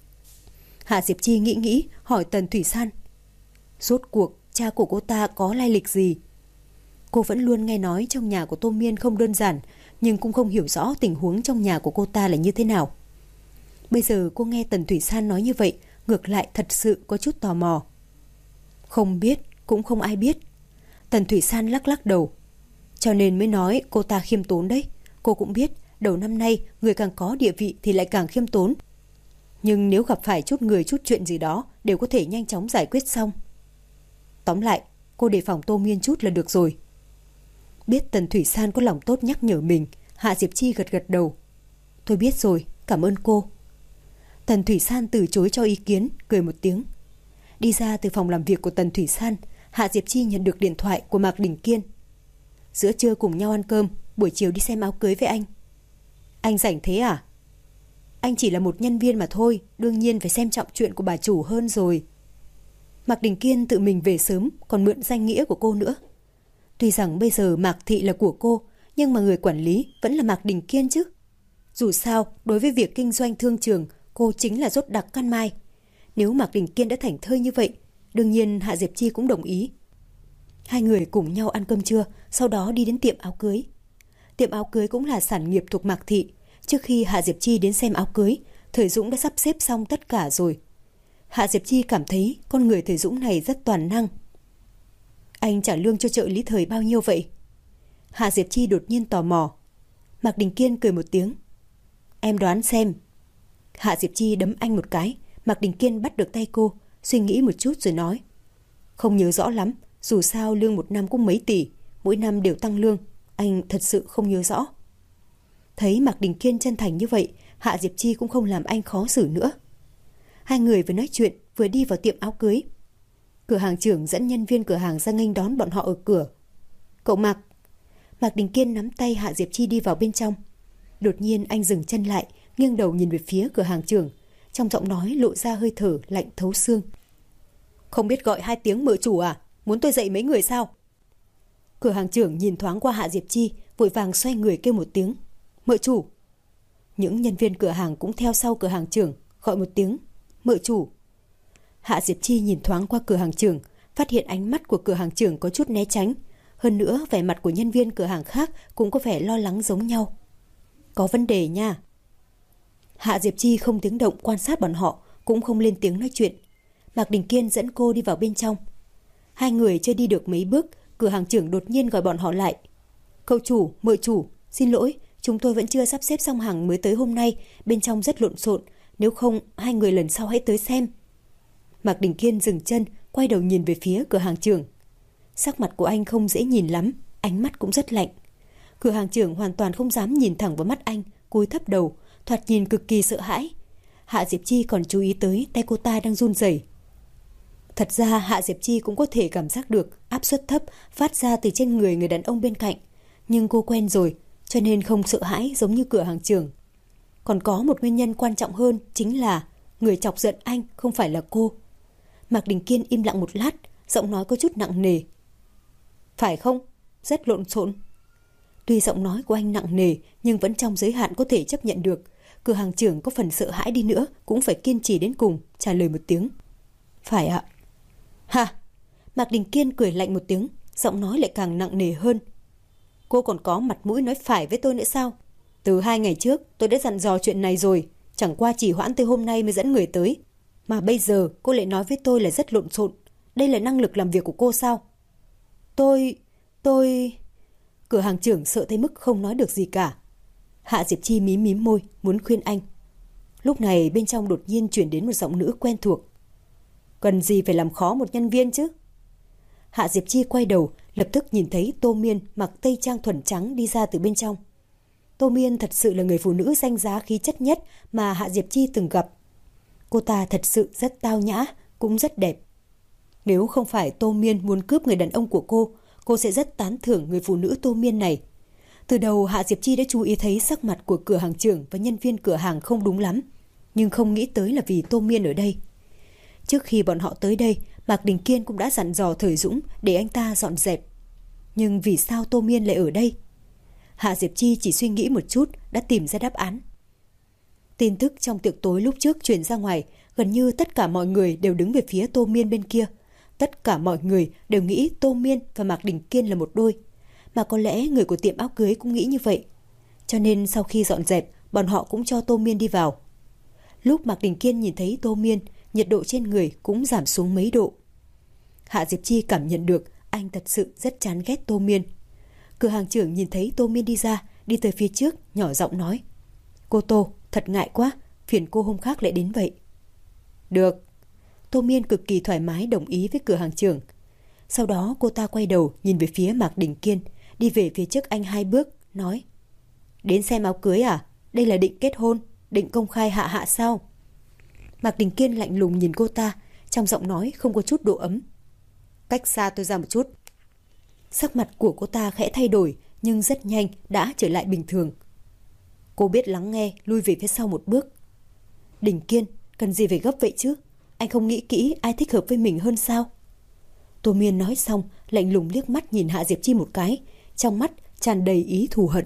Hạ Diệp Chi nghĩ hỏi Tần Thủy San: Rốt cuộc cha của cô ta có lai lịch gì? Cô vẫn luôn nghe nói trong nhà của Tô Miên không đơn giản, nhưng cũng không hiểu rõ tình huống trong nhà của cô ta là như thế nào. Bây giờ cô nghe Tần Thủy San nói như vậy, ngược lại thật sự có chút tò mò. Không biết, cũng không ai biết. Tần Thủy San lắc lắc đầu. Cho nên mới nói cô ta khiêm tốn đấy. Cô cũng biết, đầu năm nay người càng có địa vị thì lại càng khiêm tốn. Nhưng nếu gặp phải chút người chút chuyện gì đó, đều có thể nhanh chóng giải quyết xong. Tóm lại, cô đề phòng Tô Miên chút là được rồi. Biết Tần Thủy San có lòng tốt nhắc nhở mình, Hạ Diệp Chi gật gật đầu. Tôi biết rồi, cảm ơn cô. Tần Thủy San từ chối cho ý kiến, cười một tiếng. Đi ra từ phòng làm việc của Tần Thủy San, Hạ Diệp Chi nhận được điện thoại của Mạc Đình Kiên. Giữa trưa cùng nhau ăn cơm, buổi chiều đi xem áo cưới với anh. Anh rảnh thế à? Anh chỉ là một nhân viên mà thôi, đương nhiên phải xem trọng chuyện của bà chủ hơn rồi. Mạc Đình Kiên tự mình về sớm, còn mượn danh nghĩa của cô nữa. Tuy rằng bây giờ Mạc Thị là của cô, nhưng mà người quản lý vẫn là Mạc Đình Kiên chứ. Dù sao, đối với việc kinh doanh thương trường, cô chính là rốt đặc căn mai. Nếu Mạc Đình Kiên đã thảnh thơi như vậy, đương nhiên Hạ Diệp Chi cũng đồng ý. Hai người cùng nhau ăn cơm trưa, sau đó đi đến tiệm áo cưới. Tiệm áo cưới cũng là sản nghiệp thuộc Mạc Thị. Trước khi Hạ Diệp Chi đến xem áo cưới, Thời Dũng đã sắp xếp xong tất cả rồi. Hạ Diệp Chi cảm thấy con người Thời Dũng này rất toàn năng. Anh trả lương cho trợ lý Thời bao nhiêu vậy? Hạ Diệp Chi đột nhiên tò mò. Mạc Đình Kiên cười một tiếng. Em đoán xem. Hạ Diệp Chi đấm anh một cái. Mạc Đình Kiên bắt được tay cô, suy nghĩ một chút rồi nói. Không nhớ rõ lắm, dù sao lương một năm cũng mấy tỷ, mỗi năm đều tăng lương, anh thật sự không nhớ rõ. Thấy Mạc Đình Kiên chân thành như vậy, Hạ Diệp Chi cũng không làm anh khó xử nữa. Hai người vừa nói chuyện vừa đi vào tiệm áo cưới. Cửa hàng trưởng dẫn nhân viên cửa hàng ra nghênh đón bọn họ ở cửa. Cậu Mạc. Mạc Đình Kiên nắm tay Hạ Diệp Chi đi vào bên trong. Đột nhiên anh dừng chân lại, nghiêng đầu nhìn về phía cửa hàng trưởng, trong giọng nói lộ ra hơi thở lạnh thấu xương. Không biết gọi 2 tiếng mợ chủ à? Muốn tôi dạy mấy người sao? Cửa hàng trưởng nhìn thoáng qua Hạ Diệp Chi, vội vàng xoay người kêu một tiếng. Mợ chủ. Những nhân viên cửa hàng cũng theo sau cửa hàng trưởng, gọi một tiếng. Mợ chủ. Hạ Diệp Chi nhìn thoáng qua cửa hàng trưởng, phát hiện ánh mắt của cửa hàng trưởng có chút né tránh. Hơn nữa, vẻ mặt của nhân viên cửa hàng khác cũng có vẻ lo lắng giống nhau. Có vấn đề nha. Hạ Diệp Chi không tiếng động quan sát bọn họ, cũng không lên tiếng nói chuyện. Mạc Đình Kiên dẫn cô đi vào bên trong. Hai người chưa đi được mấy bước, cửa hàng trưởng đột nhiên gọi bọn họ lại. Cậu chủ, mợ chủ, xin lỗi, chúng tôi vẫn chưa sắp xếp xong hàng mới tới hôm nay, bên trong rất lộn xộn, nếu không hai người lần sau hãy tới xem. Mạc Đình Kiên dừng chân, quay đầu nhìn về phía cửa hàng trưởng. Sắc mặt của anh không dễ nhìn lắm, ánh mắt cũng rất lạnh. Cửa hàng trưởng hoàn toàn không dám nhìn thẳng vào mắt anh, cúi thấp đầu, thoạt nhìn cực kỳ sợ hãi. Hạ Diệp Chi còn chú ý tới tay cô ta đang run rẩy. Thật ra Hạ Diệp Chi cũng có thể cảm giác được áp suất thấp phát ra từ trên người đàn ông bên cạnh. Nhưng cô quen rồi, cho nên không sợ hãi giống như cửa hàng trưởng. Còn có một nguyên nhân quan trọng hơn, chính là người chọc giận anh không phải là cô. Mạc Đình Kiên im lặng một lát, giọng nói có chút nặng nề. Phải không? Rất lộn xộn. Tuy giọng nói của anh nặng nề, nhưng vẫn trong giới hạn có thể chấp nhận được. Cửa hàng trưởng có phần sợ hãi đi nữa cũng phải kiên trì đến cùng, trả lời một tiếng. Phải ạ. Hả? Mạc Đình Kiên cười lạnh một tiếng, giọng nói lại càng nặng nề hơn. Cô còn có mặt mũi nói phải với tôi nữa sao? Từ 2 ngày trước tôi đã dặn dò chuyện này rồi, chẳng qua chỉ hoãn tới hôm nay mới dẫn người tới. Mà bây giờ cô lại nói với tôi là rất lộn xộn. Đây là năng lực làm việc của cô sao? Tôi... Cửa hàng trưởng sợ tới mức không nói được gì cả. Hạ Diệp Chi mím mím môi, muốn khuyên anh. Lúc này bên trong đột nhiên chuyển đến một giọng nữ quen thuộc. Cần gì phải làm khó một nhân viên chứ? Hạ Diệp Chi quay đầu, lập tức nhìn thấy Tô Miên mặc tây trang thuần trắng đi ra từ bên trong. Tô Miên thật sự là người phụ nữ danh giá khí chất nhất mà Hạ Diệp Chi từng gặp. Cô ta thật sự rất tao nhã, cũng rất đẹp. Nếu không phải Tô Miên muốn cướp người đàn ông của cô sẽ rất tán thưởng người phụ nữ Tô Miên này. Từ đầu Hạ Diệp Chi đã chú ý thấy sắc mặt của cửa hàng trưởng và nhân viên cửa hàng không đúng lắm, nhưng không nghĩ tới là vì Tô Miên ở đây. Trước khi bọn họ tới đây, Mạc Đình Kiên cũng đã dặn dò Thời Dũng để anh ta dọn dẹp. Nhưng vì sao Tô Miên lại ở đây? Hạ Diệp Chi chỉ suy nghĩ một chút đã tìm ra đáp án. Tin tức trong tiệc tối lúc trước truyền ra ngoài, gần như tất cả mọi người đều đứng về phía Tô Miên bên kia. Tất cả mọi người đều nghĩ Tô Miên và Mạc Đình Kiên là một đôi. Mà có lẽ người của tiệm áo cưới cũng nghĩ như vậy. Cho nên sau khi dọn dẹp, bọn họ cũng cho Tô Miên đi vào. Lúc Mạc Đình Kiên nhìn thấy Tô Miên, nhiệt độ trên người cũng giảm xuống mấy độ. Hạ Diệp Chi cảm nhận được anh thật sự rất chán ghét Tô Miên. Cửa hàng trưởng nhìn thấy Tô Miên đi ra, đi tới phía trước, nhỏ giọng nói. Cô Tô, thật ngại quá, phiền cô hôm khác lại đến vậy. Được. Tô Miên cực kỳ thoải mái đồng ý với cửa hàng trưởng. Sau đó cô ta quay đầu nhìn về phía Mạc Đình Kiên, đi về phía trước anh 2 bước, nói. Đến xem áo cưới à? Đây là định kết hôn, định công khai hạ sao? Mạc Đình Kiên lạnh lùng nhìn cô ta, trong giọng nói không có chút độ ấm. Cách xa tôi ra một chút. Sắc mặt của cô ta khẽ thay đổi, nhưng rất nhanh đã trở lại bình thường. Cô biết lắng nghe, lui về phía sau một bước. Đình Kiên, cần gì phải gấp vậy chứ? Anh không nghĩ kỹ ai thích hợp với mình hơn sao? Tô Miên nói xong, lạnh lùng liếc mắt nhìn Hạ Diệp Chi một cái, trong mắt tràn đầy ý thù hận.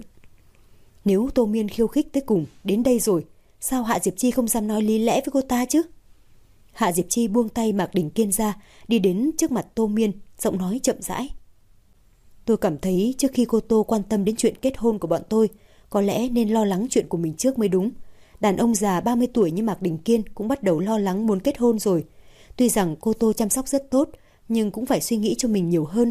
Nếu Tô Miên khiêu khích tới cùng đến đây rồi, sao Hạ Diệp Chi không dám nói lý lẽ với cô ta chứ? Hạ Diệp Chi buông tay Mạc Đình Kiên ra, đi đến trước mặt Tô Miên, giọng nói chậm rãi. Tôi cảm thấy trước khi cô Tô quan tâm đến chuyện kết hôn của bọn tôi, có lẽ nên lo lắng chuyện của mình trước mới đúng. Đàn ông già 30 tuổi như Mạc Đình Kiên cũng bắt đầu lo lắng muốn kết hôn rồi. Tuy rằng cô Tô chăm sóc rất tốt, nhưng cũng phải suy nghĩ cho mình nhiều hơn.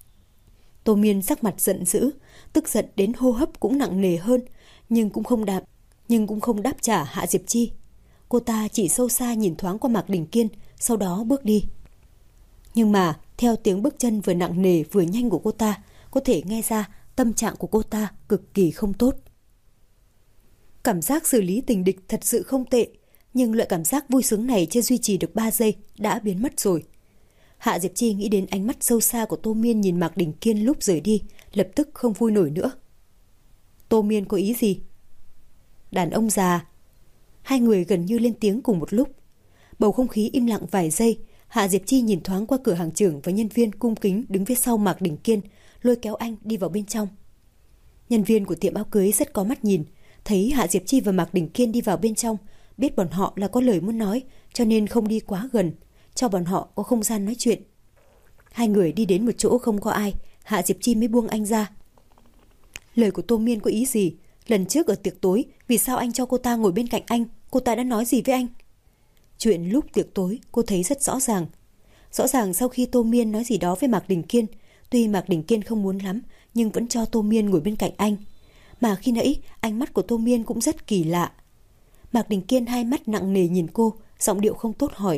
Tô Miên sắc mặt giận dữ, tức giận đến hô hấp cũng nặng nề hơn, nhưng cũng không đáp trả Hạ Diệp Chi. Cô ta chỉ sâu xa nhìn thoáng qua Mạc Đình Kiên, sau đó bước đi. Nhưng mà theo tiếng bước chân vừa nặng nề vừa nhanh của cô ta, có thể nghe ra tâm trạng của cô ta cực kỳ không tốt. Cảm giác xử lý tình địch thật sự không tệ, nhưng loại cảm giác vui sướng này chưa duy trì được 3 giây đã biến mất rồi. Hạ Diệp Chi nghĩ đến ánh mắt sâu xa của Tô Miên nhìn Mạc Đình Kiên lúc rời đi, lập tức không vui nổi nữa. Tô Miên có ý gì? Đàn ông già. Hai người gần như lên tiếng cùng một lúc. Bầu không khí im lặng vài giây. Hạ Diệp Chi nhìn thoáng qua cửa hàng trưởng và nhân viên cung kính đứng phía sau Mạc Đình Kiên, lôi kéo anh đi vào bên trong. Nhân viên của tiệm áo cưới rất có mắt nhìn, thấy Hạ Diệp Chi và Mạc Đình Kiên đi vào bên trong, biết bọn họ là có lời muốn nói, cho nên không đi quá gần, cho bọn họ có không gian nói chuyện. Hai người đi đến một chỗ không có ai, Hạ Diệp Chi mới buông anh ra. Lời của Tô Miên có ý gì? Lần trước ở tiệc tối, vì sao anh cho cô ta ngồi bên cạnh anh? Cô ta đã nói gì với anh? Chuyện lúc tiệc tối cô thấy rất rõ ràng. Rõ ràng sau khi Tô Miên nói gì đó với Mạc Đình Kiên, tuy Mạc Đình Kiên không muốn lắm nhưng vẫn cho Tô Miên ngồi bên cạnh anh. Mà khi nãy ánh mắt của Tô Miên cũng rất kỳ lạ. Mạc Đình Kiên hai mắt nặng nề nhìn cô, giọng điệu không tốt hỏi: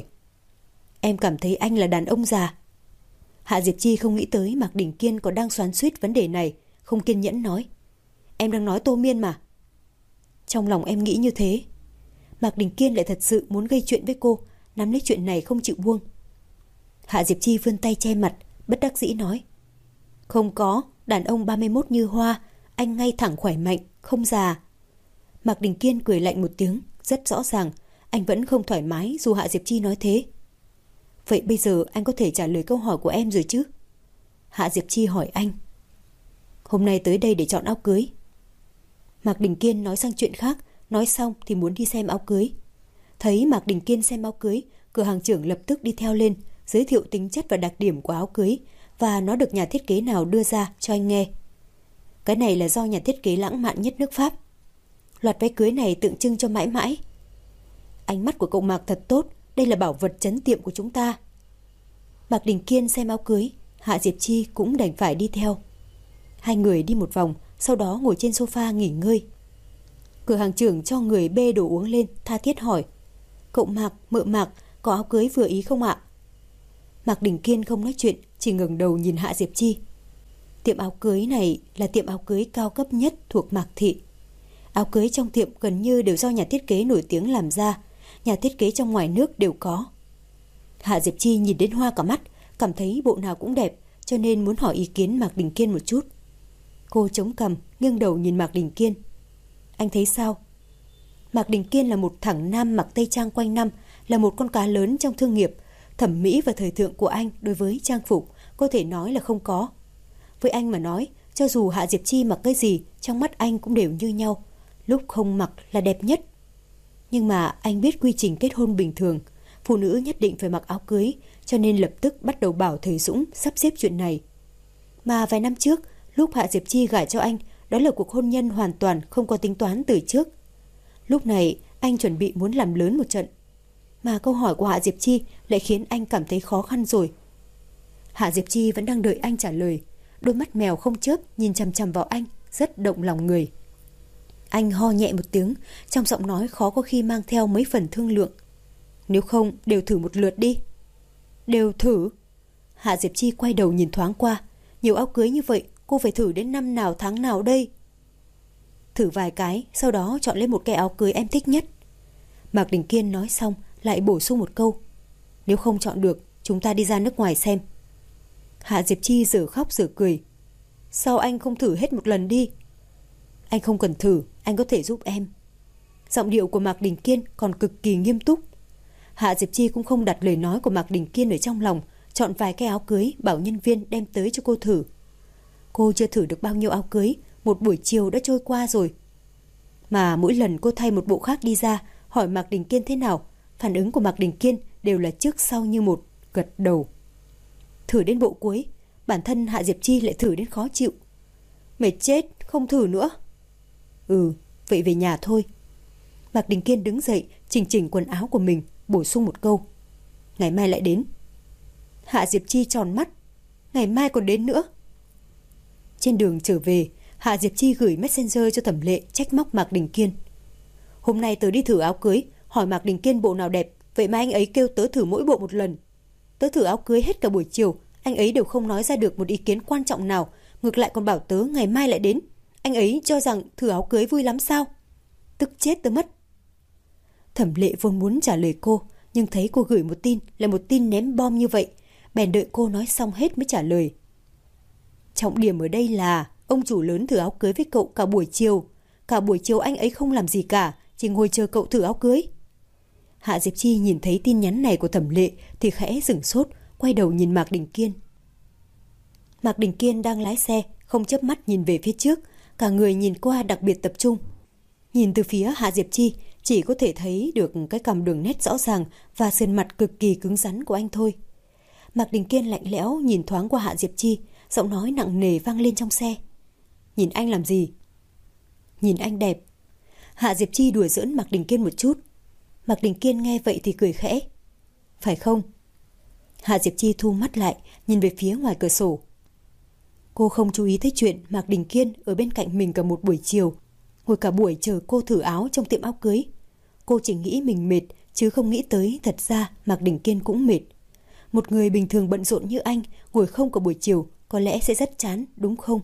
Em cảm thấy anh là đàn ông già? Hạ Diệp Chi không nghĩ tới Mạc Đình Kiên còn đang xoắn xuýt vấn đề này, không kiên nhẫn nói: Em đang nói Tô Miên mà. Trong lòng em nghĩ như thế. Mạc Đình Kiên lại thật sự muốn gây chuyện với cô, nắm lấy chuyện này không chịu buông. Hạ Diệp Chi vươn tay che mặt, bất đắc dĩ nói: Không có, đàn ông 31 như hoa, anh ngay thẳng khỏe mạnh, không già. Mạc Đình Kiên cười lạnh một tiếng, rất rõ ràng anh vẫn không thoải mái dù Hạ Diệp Chi nói thế. Vậy bây giờ anh có thể trả lời câu hỏi của em rồi chứ? Hạ Diệp Chi hỏi anh. Hôm nay tới đây để chọn áo cưới. Mạc Đình Kiên nói sang chuyện khác, nói xong thì muốn đi xem áo cưới. Thấy Mạc Đình Kiên xem áo cưới, cửa hàng trưởng lập tức đi theo lên, giới thiệu tính chất và đặc điểm của áo cưới và nó được nhà thiết kế nào đưa ra cho anh nghe. Cái này là do nhà thiết kế lãng mạn nhất nước Pháp. Loạt váy cưới này tượng trưng cho mãi mãi. Ánh mắt của cậu Mạc thật tốt, đây là bảo vật trấn tiệm của chúng ta. Mạc Đình Kiên xem áo cưới, Hạ Diệp Chi cũng đành phải đi theo. Hai người đi một vòng, sau đó ngồi trên sofa nghỉ ngơi. Cửa hàng trưởng cho người bê đồ uống lên, tha thiết hỏi: Cậu Mạc, mợ Mạc, có áo cưới vừa ý không ạ? Mạc Đình Kiên không nói chuyện, chỉ ngẩng đầu nhìn Hạ Diệp Chi. Tiệm áo cưới này là tiệm áo cưới cao cấp nhất thuộc Mạc Thị. Áo cưới trong tiệm gần như đều do nhà thiết kế nổi tiếng làm ra, nhà thiết kế trong ngoài nước đều có. Hạ Diệp Chi nhìn đến hoa cả mắt, cảm thấy bộ nào cũng đẹp, cho nên muốn hỏi ý kiến Mạc Đình Kiên một chút. Cô chống cằm, nghiêng đầu nhìn Mạc Đình Kiên. Anh thấy sao? Mạc Đình Kiên là một thẳng nam mặc tây trang quanh năm, là một con cá lớn trong thương nghiệp. Thẩm mỹ và thời thượng của anh đối với trang phục có thể nói là không có. Với anh mà nói, cho dù Hạ Diệp Chi mặc cái gì, trong mắt anh cũng đều như nhau. Lúc không mặc là đẹp nhất. Nhưng mà anh biết quy trình kết hôn bình thường, phụ nữ nhất định phải mặc áo cưới, cho nên lập tức bắt đầu bảo thầy Dũng sắp xếp chuyện này. Mà vài năm trước, lúc Hạ Diệp Chi gả cho anh, đó là cuộc hôn nhân hoàn toàn không có tính toán từ trước. Lúc này anh chuẩn bị muốn làm lớn một trận, mà câu hỏi của Hạ Diệp Chi lại khiến anh cảm thấy khó khăn rồi. Hạ Diệp Chi vẫn đang đợi anh trả lời, đôi mắt mèo không chớp nhìn chằm chằm vào anh, rất động lòng người. Anh ho nhẹ một tiếng, trong giọng nói khó có khi mang theo mấy phần thương lượng. Nếu không, đều thử một lượt đi. Đều thử? Hạ Diệp Chi quay đầu nhìn thoáng qua. Nhiều áo cưới như vậy, cô phải thử đến năm nào tháng nào đây? Thử vài cái, sau đó chọn lấy một cái áo cưới em thích nhất. Mạc Đình Kiên nói xong, lại bổ sung một câu. Nếu không chọn được, chúng ta đi ra nước ngoài xem. Hạ Diệp Chi giờ khóc giờ cười. Sao anh không thử hết một lần đi? Anh không cần thử, anh có thể giúp em. Giọng điệu của Mạc Đình Kiên còn cực kỳ nghiêm túc. Hạ Diệp Chi cũng không đặt lời nói của Mạc Đình Kiên ở trong lòng, chọn vài cái áo cưới bảo nhân viên đem tới cho cô thử. Cô chưa thử được bao nhiêu áo cưới, một buổi chiều đã trôi qua rồi. Mà mỗi lần cô thay một bộ khác đi ra, hỏi Mạc Đình Kiên thế nào, phản ứng của Mạc Đình Kiên đều là trước sau như một, gật đầu. Thử đến bộ cuối, bản thân Hạ Diệp Chi lại thử đến khó chịu. Mệt chết, không thử nữa. Vậy về nhà thôi. Mạc Đình Kiên đứng dậy, chỉnh quần áo của mình, bổ sung một câu. Ngày mai lại đến. Hạ Diệp Chi tròn mắt. Ngày mai còn đến nữa? Trên đường trở về, Hạ Diệp Chi gửi messenger cho Thẩm Lệ trách móc Mạc Đình Kiên. Hôm nay tớ đi thử áo cưới, hỏi Mạc Đình Kiên bộ nào đẹp, vậy mà anh ấy kêu tớ thử mỗi bộ một lần. Tớ thử áo cưới hết cả buổi chiều, anh ấy đều không nói ra được một ý kiến quan trọng nào, ngược lại còn bảo tớ ngày mai lại đến. Anh ấy cho rằng thử áo cưới vui lắm sao? Tức chết tớ mất. Thẩm Lệ vốn muốn trả lời cô, nhưng thấy cô gửi một tin là một tin ném bom như vậy, bèn đợi cô nói xong hết mới trả lời. Trọng điểm ở đây là ông chủ lớn thử áo cưới với cậu cả buổi chiều. Cả buổi chiều anh ấy không làm gì cả, chỉ ngồi chờ cậu thử áo cưới. Hạ Diệp Chi nhìn thấy tin nhắn này của Thẩm Lệ thì khẽ sửng sốt, quay đầu nhìn Mạc Đình Kiên. Mạc Đình Kiên đang lái xe, không chớp mắt nhìn về phía trước, cả người nhìn qua đặc biệt tập trung. Nhìn từ phía Hạ Diệp Chi, chỉ có thể thấy được cái cằm đường nét rõ ràng và sườn mặt cực kỳ cứng rắn của anh thôi. Mạc Đình Kiên lạnh lẽo nhìn thoáng qua Hạ Diệp Chi, giọng nói nặng nề vang lên trong xe. Nhìn anh làm gì? Nhìn anh đẹp. Hạ Diệp Chi đùa giỡn Mạc Đình Kiên một chút. Mạc Đình Kiên nghe vậy thì cười khẽ. Phải không? Hạ Diệp Chi thu mắt lại, nhìn về phía ngoài cửa sổ. Cô không chú ý tới chuyện Mạc Đình Kiên ở bên cạnh mình cả một buổi chiều, ngồi cả buổi chờ cô thử áo trong tiệm áo cưới. Cô chỉ nghĩ mình mệt, chứ không nghĩ tới thật ra Mạc Đình Kiên cũng mệt. Một người bình thường bận rộn như anh, ngồi không cả buổi chiều, có lẽ sẽ rất chán, đúng không?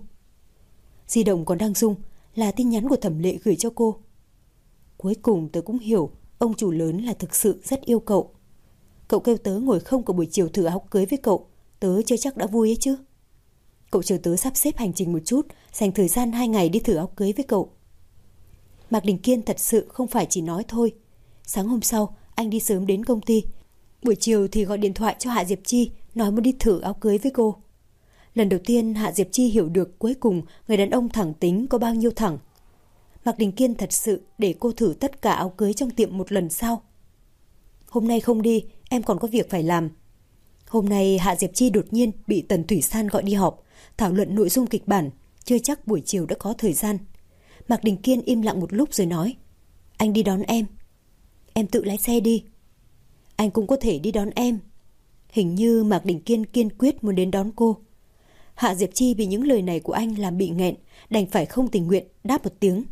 Di động còn đang rung, là tin nhắn của Thẩm Lệ gửi cho cô. Cuối cùng tớ cũng hiểu, ông chủ lớn là thực sự rất yêu cậu. Cậu kêu tớ ngồi không cả buổi chiều thử áo cưới với cậu, tớ chưa chắc đã vui ấy chứ. Cậu chờ tớ sắp xếp hành trình một chút, dành thời gian 2 ngày đi thử áo cưới với cậu. Mạc Đình Kiên thật sự không phải chỉ nói thôi. Sáng hôm sau, anh đi sớm đến công ty. Buổi chiều thì gọi điện thoại cho Hạ Diệp Chi, nói muốn đi thử áo cưới với cô. Lần đầu tiên Hạ Diệp Chi hiểu được cuối cùng người đàn ông thẳng tính có bao nhiêu thẳng. Mạc Đình Kiên thật sự để cô thử tất cả áo cưới trong tiệm một lần sao? Hôm nay không đi, em còn có việc phải làm. Hôm nay Hạ Diệp Chi đột nhiên bị Tần Thủy San gọi đi họp, thảo luận nội dung kịch bản, chưa chắc buổi chiều đã có thời gian. Mạc Đình Kiên im lặng một lúc rồi nói, anh đi đón em. Em tự lái xe đi. Anh cũng có thể đi đón em. Hình như Mạc Đình Kiên kiên quyết muốn đến đón cô. Hạ Diệp Chi bị những lời này của anh làm bị nghẹn, đành phải không tình nguyện đáp một tiếng.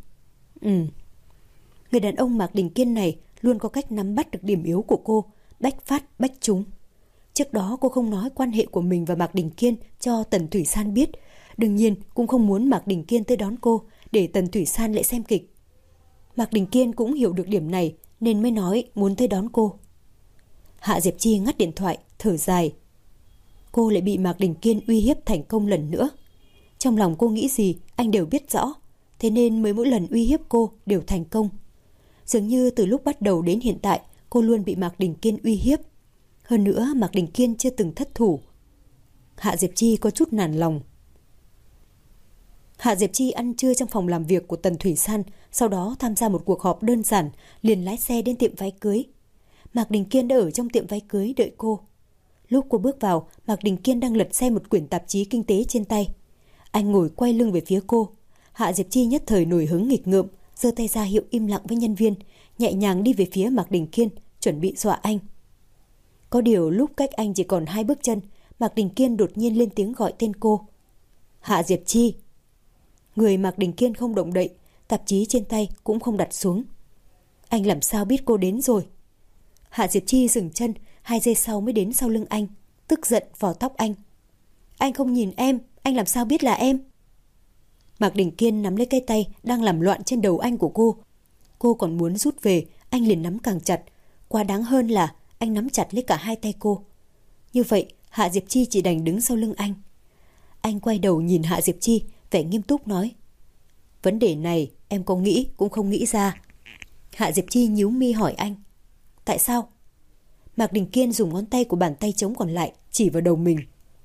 Người đàn ông Mạc Đình Kiên này luôn có cách nắm bắt được điểm yếu của cô, bách phát bách trúng. Trước đó cô không nói quan hệ của mình và Mạc Đình Kiên cho Tần Thủy San biết. Đương nhiên cũng không muốn Mạc Đình Kiên tới đón cô để Tần Thủy San lại xem kịch. Mạc Đình Kiên cũng hiểu được điểm này nên mới nói muốn tới đón cô. Hạ Diệp Chi ngắt điện thoại, thở dài. Cô lại bị Mạc Đình Kiên uy hiếp thành công lần nữa. Trong lòng cô nghĩ gì anh đều biết rõ, thế nên mới mỗi lần uy hiếp cô đều thành công. Dường như từ lúc bắt đầu đến hiện tại cô luôn bị Mạc Đình Kiên uy hiếp. Hơn nữa Mạc Đình Kiên chưa từng thất thủ. Hạ Diệp Chi có chút nản lòng. Hạ Diệp Chi ăn trưa trong phòng làm việc của Tần Thủy San, sau đó tham gia một cuộc họp đơn giản, liền lái xe đến tiệm váy cưới. Mạc Đình Kiên đã ở trong tiệm váy cưới đợi cô. Lúc cô bước vào, Mạc Đình Kiên đang lật xem một quyển tạp chí kinh tế trên tay. Anh ngồi quay lưng về phía cô. Hạ Diệp Chi nhất thời nổi hứng nghịch ngợm, giơ tay ra hiệu im lặng với nhân viên, nhẹ nhàng đi về phía Mạc Đình Kiên, chuẩn bị dọa anh. Có điều lúc cách anh chỉ còn 2 bước chân, Mạc Đình Kiên đột nhiên lên tiếng gọi tên cô. Hạ Diệp Chi. Người Mạc Đình Kiên không động đậy, tạp chí trên tay cũng không đặt xuống. Anh làm sao biết cô đến rồi? Hạ Diệp Chi dừng chân, 2 giây sau mới đến sau lưng anh, tức giận vò tóc anh. Anh không nhìn em, anh làm sao biết là em? Mạc Đình Kiên nắm lấy cái tay đang làm loạn trên đầu anh của cô. Cô còn muốn rút về, anh liền nắm càng chặt. Quá đáng hơn là anh nắm chặt lấy cả 2 tay cô. Như vậy Hạ Diệp Chi chỉ đành đứng sau lưng anh. Anh quay đầu nhìn Hạ Diệp Chi, vẻ nghiêm túc nói. Vấn đề này em có nghĩ cũng không nghĩ ra. Hạ Diệp Chi nhíu mi hỏi anh. Tại sao? Mạc Đình Kiên dùng ngón tay của bàn tay trống còn lại chỉ vào đầu mình.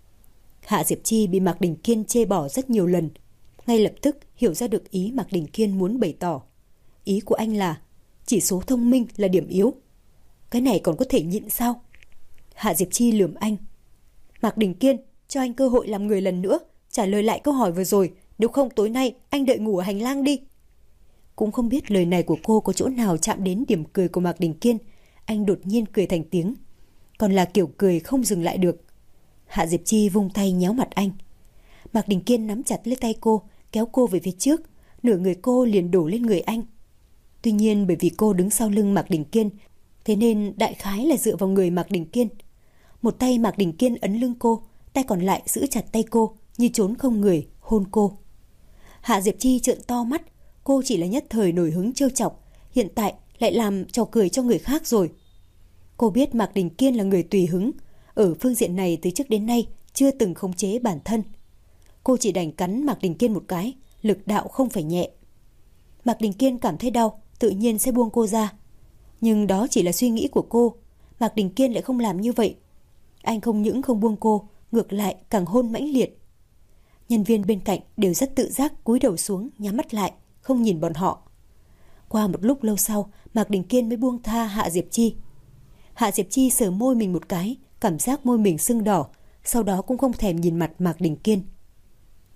Hạ Diệp Chi bị Mạc Đình Kiên chê bỏ rất nhiều lần, ngay lập tức hiểu ra được ý Mạc Đình Kiên muốn bày tỏ. Ý của anh là chỉ số thông minh là điểm yếu. Cái này còn có thể nhịn sao? Hạ Diệp Chi lườm anh. Mạc Đình Kiên, cho anh cơ hội làm người lần nữa, trả lời lại câu hỏi vừa rồi, nếu không tối nay anh đợi ngủ ở hành lang đi. Cũng không biết lời này của cô có chỗ nào chạm đến điểm cười của Mạc Đình Kiên. Anh đột nhiên cười thành tiếng, còn là kiểu cười không dừng lại được. Hạ Diệp Chi vung tay nhéo mặt anh. Mạc Đình Kiên nắm chặt lấy tay cô, kéo cô về phía trước, nửa người cô liền đổ lên người anh. Tuy nhiên bởi vì cô đứng sau lưng Mạc Đình Kiên, thế nên đại khái là dựa vào người Mạc Đình Kiên. Một tay Mạc Đình Kiên ấn lưng cô, tay còn lại giữ chặt tay cô, như trốn không người, hôn cô. Hạ Diệp Chi trợn to mắt, cô chỉ là nhất thời nổi hứng trêu chọc, hiện tại lại làm trò cười cho người khác rồi. Cô biết Mạc Đình Kiên là người tùy hứng, ở phương diện này từ trước đến nay chưa từng khống chế bản thân. Cô chỉ đành cắn Mạc Đình Kiên một cái, lực đạo không phải nhẹ. Mạc Đình Kiên cảm thấy đau, tự nhiên sẽ buông cô ra. Nhưng đó chỉ là suy nghĩ của cô, Mạc Đình Kiên lại không làm như vậy. Anh không những không buông cô, ngược lại càng hôn mãnh liệt. Nhân viên bên cạnh đều rất tự giác cúi đầu xuống, nhắm mắt lại, không nhìn bọn họ. Qua một lúc lâu sau, Mạc Đình Kiên mới buông tha Hạ Diệp Chi. Hạ Diệp Chi sờ môi mình một cái, cảm giác môi mình sưng đỏ, sau đó cũng không thèm nhìn mặt Mạc Đình Kiên.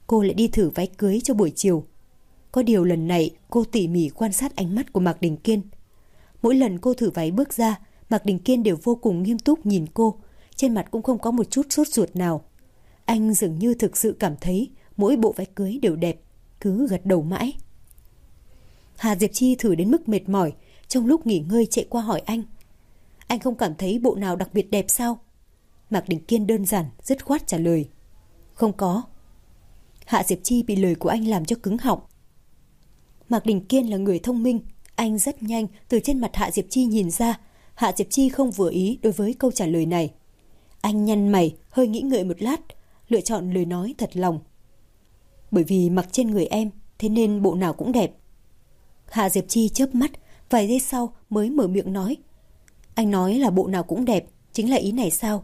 cô lại đi thử váy cưới cho buổi chiều. Có điều lần này cô tỉ mỉ quan sát ánh mắt của Mạc Đình Kiên. Mỗi lần cô thử váy bước ra, Mạc Đình Kiên đều vô cùng nghiêm túc nhìn cô, trên mặt cũng không có một chút sốt ruột nào. Anh dường như thực sự cảm thấy mỗi bộ váy cưới đều đẹp, cứ gật đầu mãi. Hà Diệp Chi thử đến mức mệt mỏi, trong lúc nghỉ ngơi chạy qua hỏi anh. Anh không cảm thấy bộ nào đặc biệt đẹp sao? Mạc Đình Kiên đơn giản, dứt khoát trả lời. Không có. Hạ Diệp Chi bị lời của anh làm cho cứng họng. Mạc Đình Kiên là người thông minh, anh rất nhanh từ trên mặt Hạ Diệp Chi nhìn ra Hạ Diệp Chi không vừa ý đối với câu trả lời này. Anh nhăn mày, hơi nghĩ ngợi một lát, lựa chọn lời nói thật lòng. Bởi vì mặc trên người em, thế nên bộ nào cũng đẹp. Hạ Diệp Chi chớp mắt, vài giây sau mới mở miệng nói. Anh nói là bộ nào cũng đẹp, chính là ý này sao?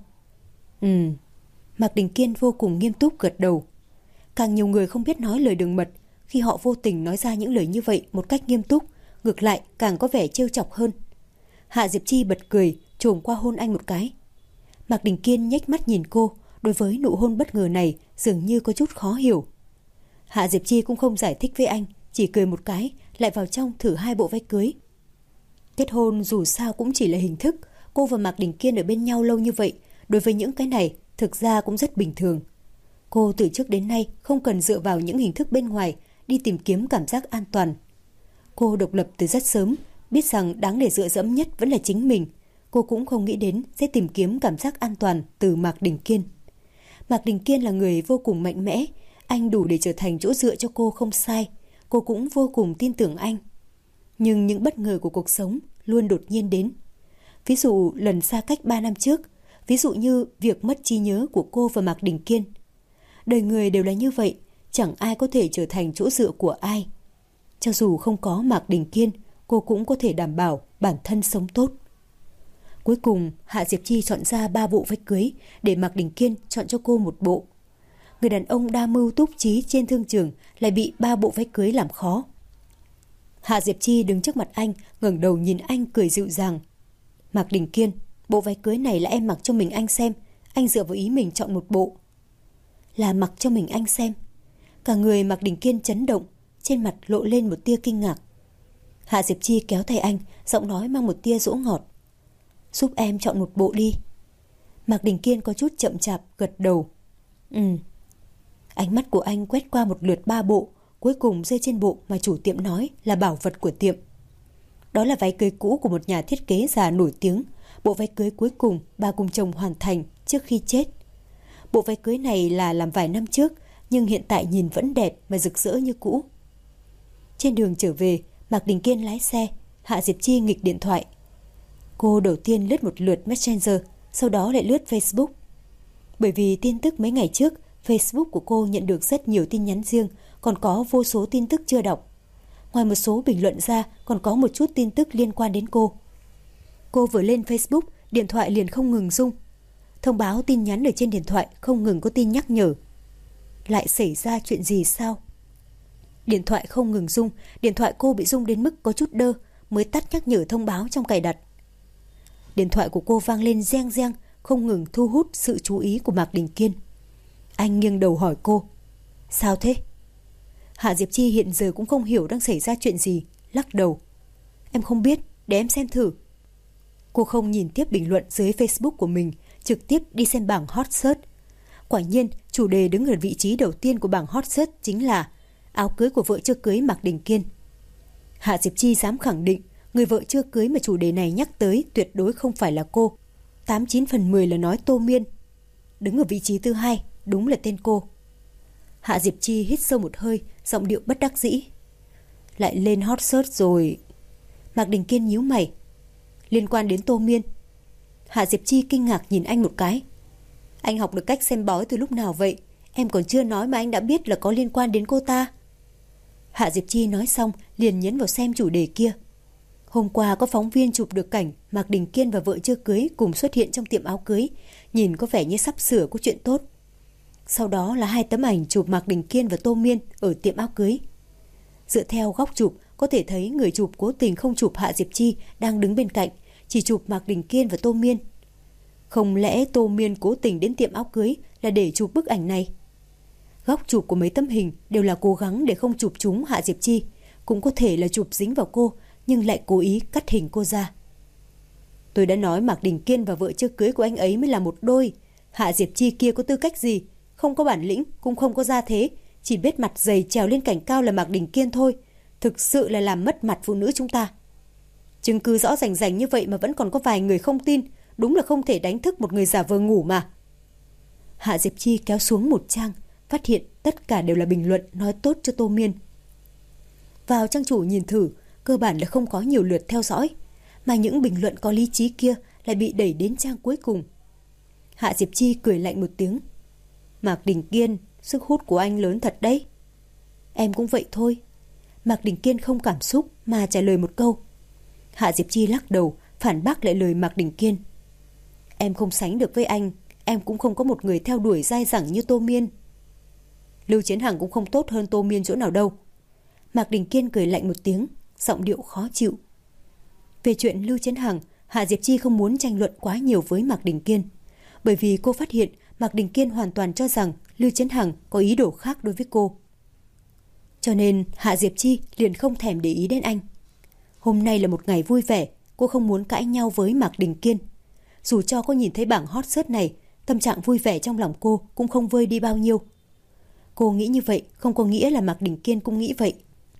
Mạc Đình Kiên vô cùng nghiêm túc gật đầu. Càng nhiều người không biết nói lời đường mật, khi họ vô tình nói ra những lời như vậy một cách nghiêm túc, ngược lại càng có vẻ trêu chọc hơn. Hạ Diệp Chi bật cười, chồm qua hôn anh một cái. Mạc Đình Kiên nhếch mắt nhìn cô, đối với nụ hôn bất ngờ này dường như có chút khó hiểu. Hạ Diệp Chi cũng không giải thích với anh, chỉ cười một cái, lại vào trong thử 2 bộ váy cưới. Kết hôn dù sao cũng chỉ là hình thức, cô và Mạc Đình Kiên ở bên nhau lâu như vậy, đối với những cái này thực ra cũng rất bình thường. Cô từ trước đến nay không cần dựa vào những hình thức bên ngoài đi tìm kiếm cảm giác an toàn. Cô độc lập từ rất sớm, biết rằng đáng để dựa dẫm nhất vẫn là chính mình. Cô cũng không nghĩ đến sẽ tìm kiếm cảm giác an toàn từ Mạc Đình Kiên. Mạc Đình Kiên là người vô cùng mạnh mẽ, anh đủ để trở thành chỗ dựa cho cô không sai. Cô cũng vô cùng tin tưởng anh. Nhưng những bất ngờ của cuộc sống luôn đột nhiên đến. Ví dụ lần xa cách 3 năm trước, ví dụ như việc mất trí nhớ của cô và Mạc Đình Kiên. Đời người đều là như vậy, chẳng ai có thể trở thành chỗ dựa của ai. Cho dù không có Mạc Đình Kiên, cô cũng có thể đảm bảo bản thân sống tốt. Cuối cùng, Hạ Diệp Chi chọn ra 3 bộ váy cưới để Mạc Đình Kiên chọn cho cô 1 bộ. Người đàn ông đa mưu túc trí trên thương trường lại bị 3 bộ váy cưới làm khó. Hạ Diệp Chi đứng trước mặt anh, ngẩng đầu nhìn anh cười dịu dàng. Mạc Đình Kiên, bộ váy cưới này là em mặc cho mình anh xem, anh dựa vào ý mình chọn 1 bộ. Là mặc cho mình anh xem. Cả người Mạc Đình Kiên chấn động, trên mặt lộ lên một tia kinh ngạc. Hạ Diệp Chi kéo tay anh, giọng nói mang một tia dỗ ngọt. Giúp em chọn 1 bộ đi. Mạc Đình Kiên có chút chậm chạp gật đầu. Ánh mắt của anh quét qua một lượt 3 bộ, cuối cùng rơi trên bộ mà chủ tiệm nói là bảo vật của tiệm. Đó là váy cưới cũ của một nhà thiết kế già nổi tiếng. Bộ váy cưới cuối cùng bà cùng chồng hoàn thành trước khi chết. Bộ váy cưới này là làm vài năm trước, nhưng hiện tại nhìn vẫn đẹp và rực rỡ như cũ. Trên đường trở về, Mạc Đình Kiên lái xe, Hạ Diệp Chi nghịch điện thoại. Cô đầu tiên lướt một lượt Messenger, sau đó lại lướt Facebook. Bởi vì tin tức mấy ngày trước, Facebook của cô nhận được rất nhiều tin nhắn riêng, còn có vô số tin tức chưa đọc. Ngoài một số bình luận ra, còn có một chút tin tức liên quan đến cô. Cô vừa lên Facebook, điện thoại liền không ngừng rung. Thông báo tin nhắn ở trên điện thoại không ngừng có tin nhắc nhở. Lại xảy ra chuyện gì sao? Điện thoại không ngừng rung, điện thoại cô bị rung đến mức có chút đơ, mới tắt nhắc nhở thông báo trong cài đặt. Điện thoại của cô vang lên reng reng, không ngừng thu hút sự chú ý của Mạc Đình Kiên. Anh nghiêng đầu hỏi cô. Sao thế? Hạ Diệp Chi hiện giờ cũng không hiểu đang xảy ra chuyện gì, lắc đầu. Em không biết, để em xem thử. Cô không nhìn tiếp bình luận dưới Facebook của mình, trực tiếp đi xem bảng hot search. Quả nhiên, chủ đề đứng ở vị trí đầu tiên của bảng hot search chính là áo cưới của vợ chưa cưới Mạc Đình Kiên. Hạ Diệp Chi dám khẳng định, người vợ chưa cưới mà chủ đề này nhắc tới tuyệt đối không phải là cô. 89 phần 10 là nói Tô Miên. Đứng ở vị trí thứ 2, đúng là tên cô. Hạ Diệp Chi hít sâu một hơi, giọng điệu bất đắc dĩ. Lại lên hot search rồi. Mạc Đình Kiên nhíu mày. Liên quan đến Tô Miên. Hạ Diệp Chi kinh ngạc nhìn anh một cái. Anh học được cách xem bói từ lúc nào vậy? Em còn chưa nói mà anh đã biết là có liên quan đến cô ta. Hạ Diệp Chi nói xong liền nhấn vào xem chủ đề kia. Hôm qua có phóng viên chụp được cảnh Mạc Đình Kiên và vợ chưa cưới cùng xuất hiện trong tiệm áo cưới, nhìn có vẻ như sắp sửa có chuyện tốt. Sau đó là 2 tấm ảnh chụp Mạc Đình Kiên và Tô Miên ở tiệm áo cưới. Dựa theo góc chụp, có thể thấy người chụp cố tình không chụp Hạ Diệp Chi đang đứng bên cạnh, chỉ chụp Mạc Đình Kiên và Tô Miên. Không lẽ Tô Miên cố tình đến tiệm áo cưới là để chụp bức ảnh này? Góc chụp của mấy tấm hình đều là cố gắng để không chụp trúng Hạ Diệp Chi, cũng có thể là chụp dính vào cô, nhưng lại cố ý cắt hình cô ra. Tôi đã nói Mạc Đình Kiên và vợ chưa cưới của anh ấy mới là một đôi. Hạ Diệp Chi kia có tư cách gì? Không có bản lĩnh, cũng không có gia thế, chỉ biết mặt dày trèo lên cảnh cao là Mạc Đình Kiên thôi. Thực sự là làm mất mặt phụ nữ chúng ta. Chứng cứ rõ rành rành như vậy mà vẫn còn có vài người không tin, đúng là không thể đánh thức một người giả vờ ngủ mà. Hạ Diệp Chi kéo xuống một trang, phát hiện tất cả đều là bình luận nói tốt cho Tô Miên. Vào trang chủ nhìn thử, cơ bản là không có nhiều lượt theo dõi, mà những bình luận có lý trí kia lại bị đẩy đến trang cuối cùng. Hạ Diệp Chi cười lạnh một tiếng. Mạc Đình Kiên, sức hút của anh lớn thật đấy. Em cũng vậy thôi. Mạc Đình Kiên không cảm xúc mà trả lời một câu. Hạ Diệp Chi lắc đầu, phản bác lại lời Mạc Đình Kiên. Em không sánh được với anh, em cũng không có một người theo đuổi dai dẳng như Tô Miên. Lưu Chiến Hằng cũng không tốt hơn Tô Miên chỗ nào đâu. Mạc Đình Kiên cười lạnh một tiếng, giọng điệu khó chịu. Về chuyện Lưu Chiến Hằng, Hạ Diệp Chi không muốn tranh luận quá nhiều với Mạc Đình Kiên, bởi vì cô phát hiện Mạc Đình Kiên hoàn toàn cho rằng Lưu Chiến Hằng có ý đồ khác đối với cô. Cho nên Hạ Diệp Chi liền không thèm để ý đến anh. Hôm nay là một ngày vui vẻ, cô không muốn cãi nhau với Mạc Đình Kiên. Dù cho cô nhìn thấy bảng hot search này, tâm trạng vui vẻ trong lòng cô cũng không vơi đi bao nhiêu. Cô nghĩ như vậy không có nghĩa là Mạc Đình Kiên cũng nghĩ vậy.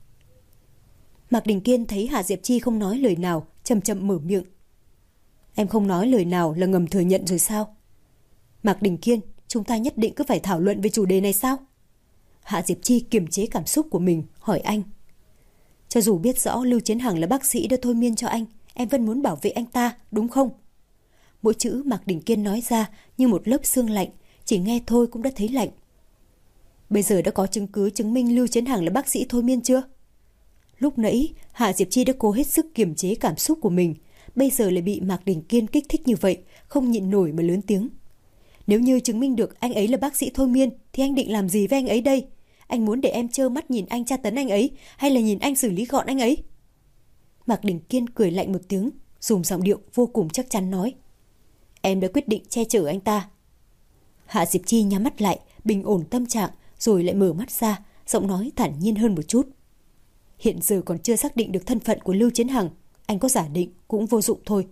Mạc Đình Kiên thấy Hạ Diệp Chi không nói lời nào, chậm chậm mở miệng. Em không nói lời nào là ngầm thừa nhận rồi sao? Mạc Đình Kiên, chúng ta nhất định cứ phải thảo luận về chủ đề này sao? Hạ Diệp Chi kiềm chế cảm xúc của mình, hỏi anh. Cho dù biết rõ Lưu Chiến Hằng là bác sĩ đã thôi miên cho anh, em vẫn muốn bảo vệ anh ta, đúng không? Mỗi chữ Mạc Đình Kiên nói ra như một lớp sương lạnh, chỉ nghe thôi cũng đã thấy lạnh. Bây giờ đã có chứng cứ chứng minh Lưu Chiến Hằng là bác sĩ thôi miên chưa? Lúc nãy, Hạ Diệp Chi đã cố hết sức kiềm chế cảm xúc của mình, bây giờ lại bị Mạc Đình Kiên kích thích như vậy, không nhịn nổi mà lớn tiếng. Nếu như chứng minh được anh ấy là bác sĩ thôi miên, thì anh định làm gì với anh ấy đây? Anh muốn để em trơ mắt nhìn anh tra tấn anh ấy, hay là nhìn anh xử lý gọn anh ấy? Mạc Đình Kiên cười lạnh một tiếng, dùng giọng điệu vô cùng chắc chắn nói. Em đã quyết định che chở anh ta. Hạ Diệp Chi nhắm mắt lại, bình ổn tâm trạng, rồi lại mở mắt ra, giọng nói thản nhiên hơn một chút. Hiện giờ còn chưa xác định được thân phận của Lưu Chiến Hằng, anh có giả định cũng vô dụng thôi.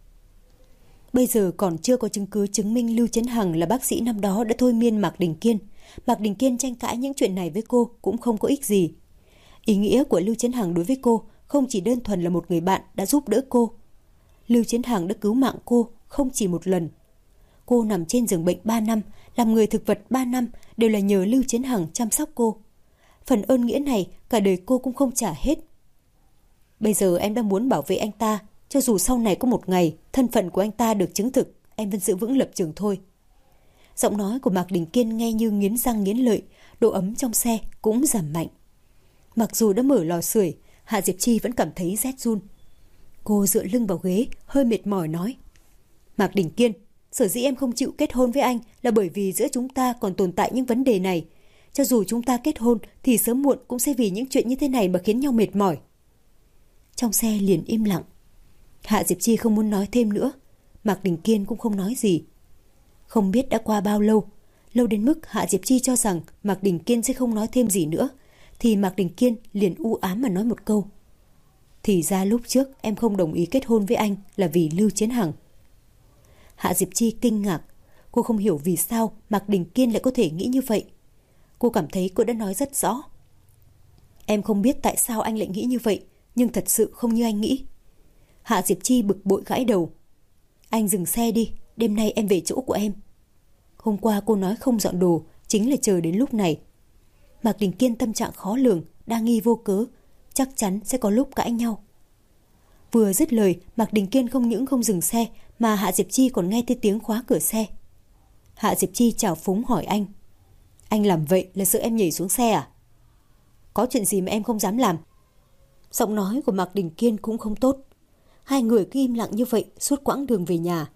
Bây giờ còn chưa có chứng cứ chứng minh Lưu Chiến Hằng là bác sĩ năm đó đã thôi miên Mạc Đình Kiên. Mạc Đình Kiên tranh cãi những chuyện này với cô cũng không có ích gì. Ý nghĩa của Lưu Chiến Hằng đối với cô không chỉ đơn thuần là một người bạn đã giúp đỡ cô. Lưu Chiến Hằng đã cứu mạng cô không chỉ một lần. Cô nằm trên giường bệnh 3 năm, làm người thực vật 3 năm đều là nhờ Lưu Chiến Hằng chăm sóc cô. Phần ơn nghĩa này cả đời cô cũng không trả hết. Bây giờ em đang muốn bảo vệ anh ta, cho dù sau này có một ngày thân phận của anh ta được chứng thực, em vẫn giữ vững lập trường thôi. Giọng nói của Mạc Đình Kiên nghe như nghiến răng nghiến lợi, độ ấm trong xe cũng giảm mạnh. Mặc dù đã mở lò sưởi, Hạ Diệp Chi vẫn cảm thấy rét run. Cô dựa lưng vào ghế, hơi mệt mỏi nói. Mạc Đình Kiên, sở dĩ em không chịu kết hôn với anh là bởi vì giữa chúng ta còn tồn tại những vấn đề này. Cho dù chúng ta kết hôn thì sớm muộn cũng sẽ vì những chuyện như thế này mà khiến nhau mệt mỏi. Trong xe liền im lặng. Hạ Diệp Chi không muốn nói thêm nữa. Mạc Đình Kiên cũng không nói gì. Không biết đã qua bao lâu, lâu đến mức Hạ Diệp Chi cho rằng Mạc Đình Kiên sẽ không nói thêm gì nữa, thì Mạc Đình Kiên liền u ám mà nói một câu. Thì ra lúc trước em không đồng ý kết hôn với anh là vì Lưu Chiến Hằng. Hạ Diệp Chi kinh ngạc. Cô không hiểu vì sao Mạc Đình Kiên lại có thể nghĩ như vậy. Cô cảm thấy cô đã nói rất rõ. Em không biết tại sao anh lại nghĩ như vậy, nhưng thật sự không như anh nghĩ. Hạ Diệp Chi bực bội gãi đầu. Anh dừng xe đi, đêm nay em về chỗ của em. Hôm qua cô nói không dọn đồ, chính là chờ đến lúc này. Mạc Đình Kiên tâm trạng khó lường, đa nghi vô cớ, chắc chắn sẽ có lúc cãi nhau. Vừa dứt lời, Mạc Đình Kiên không những không dừng xe, mà Hạ Diệp Chi còn nghe thấy tiếng khóa cửa xe. Hạ Diệp Chi chào phúng hỏi anh. Anh làm vậy là sợ em nhảy xuống xe à? Có chuyện gì mà em không dám làm? Giọng nói của Mạc Đình Kiên cũng không tốt. Hai người cứ im lặng như vậy suốt quãng đường về nhà.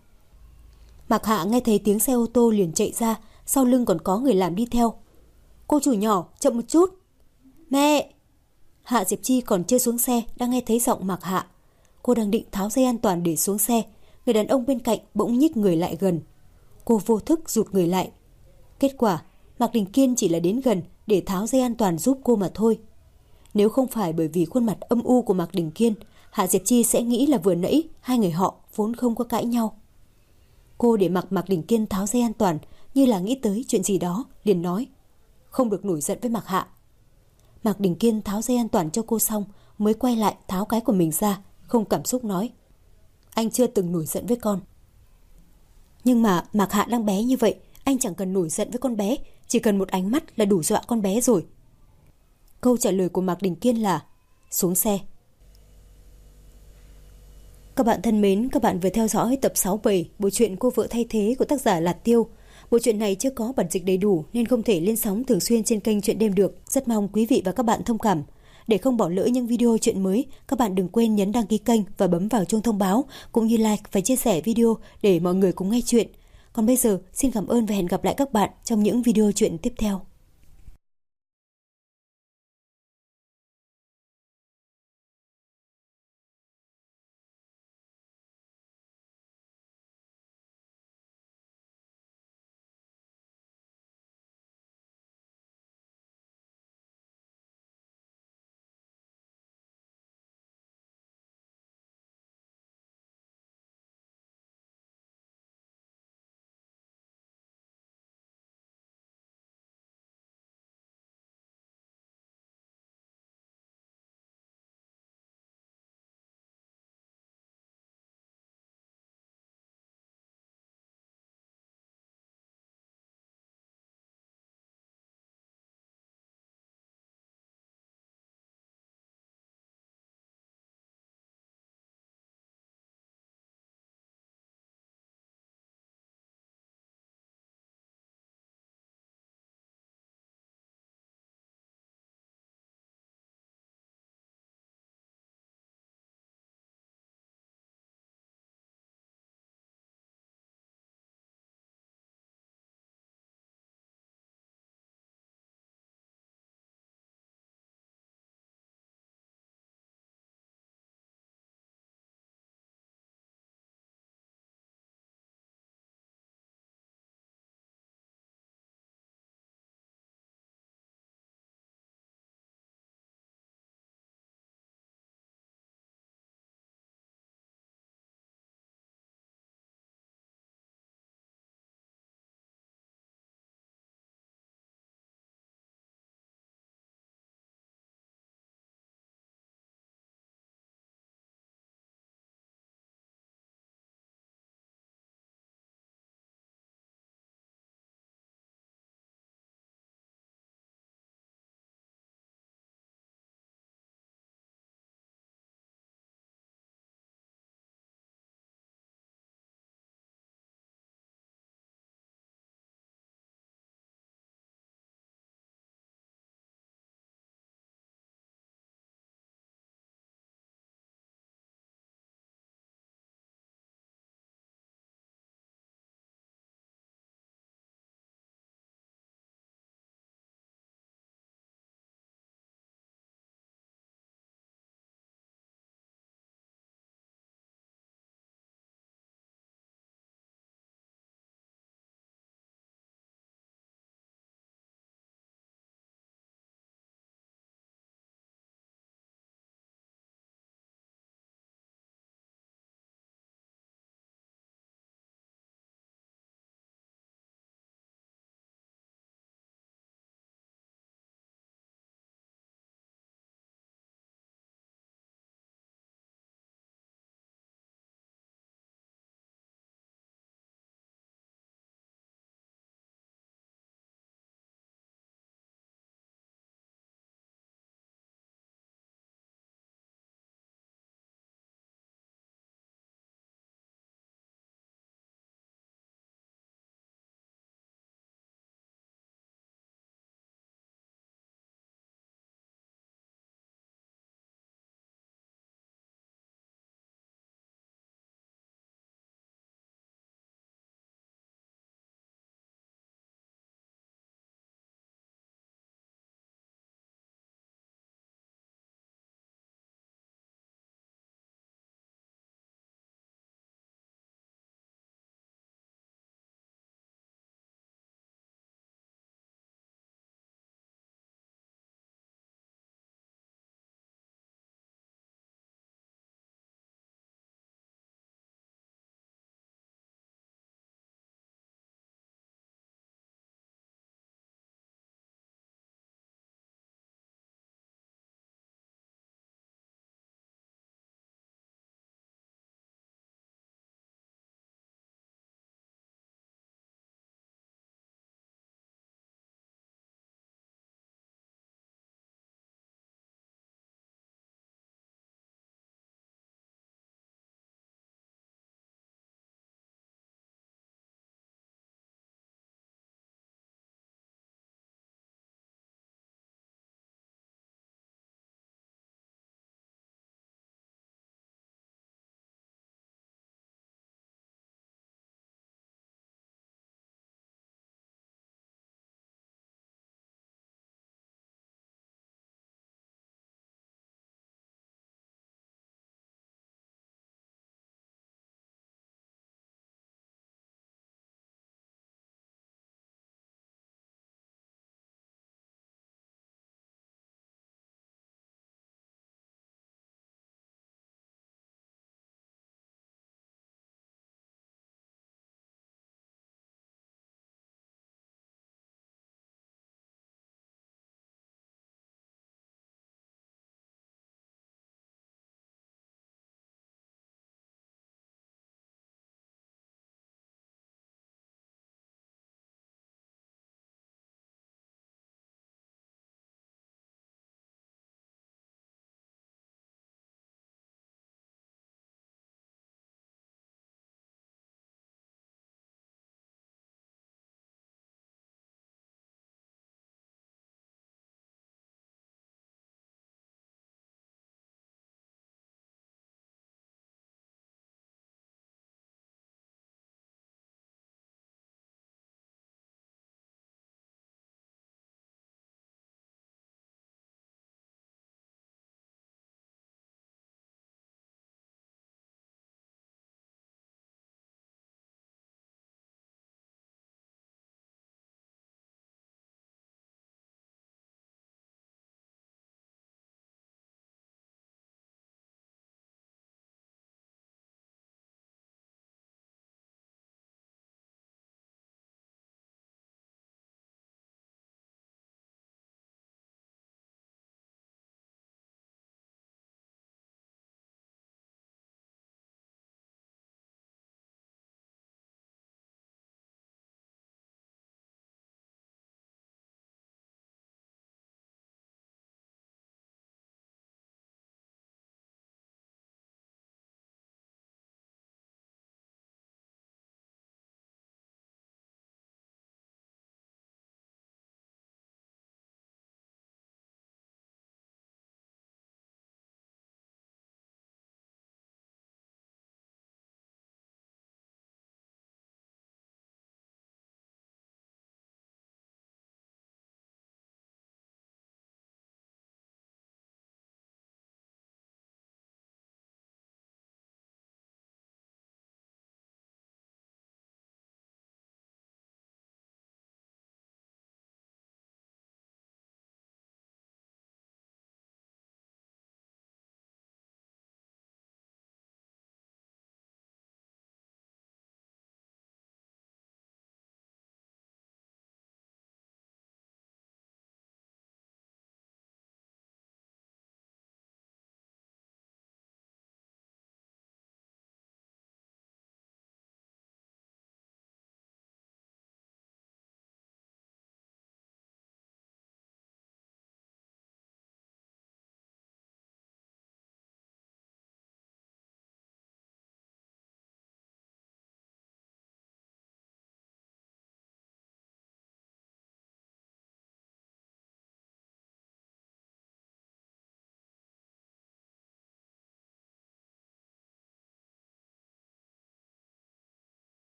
Mạc Hạ nghe thấy tiếng xe ô tô liền chạy ra, sau lưng còn có người làm đi theo. Cô chủ nhỏ, chậm một chút. Mẹ! Hạ Diệp Chi còn chưa xuống xe đã nghe thấy giọng Mạc Hạ. Cô đang định tháo dây an toàn để xuống xe, người đàn ông bên cạnh bỗng nhích người lại gần. Cô vô thức rụt người lại. Kết quả, Mạc Đình Kiên chỉ là đến gần để tháo dây an toàn giúp cô mà thôi. Nếu không phải bởi vì khuôn mặt âm u của Mạc Đình Kiên, Hạ Diệp Chi sẽ nghĩ là vừa nãy hai người họ vốn không có cãi nhau. Cô để mặc Mạc Đình Kiên tháo dây an toàn, như là nghĩ tới chuyện gì đó, liền nói: "Không được nổi giận với Mạc Hạ." Mạc Đình Kiên tháo dây an toàn cho cô xong, mới quay lại tháo cái của mình ra, không cảm xúc nói: "Anh chưa từng nổi giận với con." Nhưng mà Mạc Hạ đang bé như vậy, anh chẳng cần nổi giận với con bé, chỉ cần một ánh mắt là đủ dọa con bé rồi. Câu trả lời của Mạc Đình Kiên là: "Xuống xe." Các bạn thân mến, các bạn vừa theo dõi tập 67 bộ truyện Cô vợ thay thế của tác giả Lạt Tiêu. Bộ truyện này chưa có bản dịch đầy đủ nên không thể lên sóng thường xuyên trên kênh Truyện Đêm được. Rất mong quý vị và các bạn thông cảm. Để không bỏ lỡ những video truyện mới, các bạn đừng quên nhấn đăng ký kênh và bấm vào chuông thông báo, cũng như like và chia sẻ video để mọi người cùng nghe chuyện. Còn bây giờ, xin cảm ơn và hẹn gặp lại các bạn trong những video truyện tiếp theo.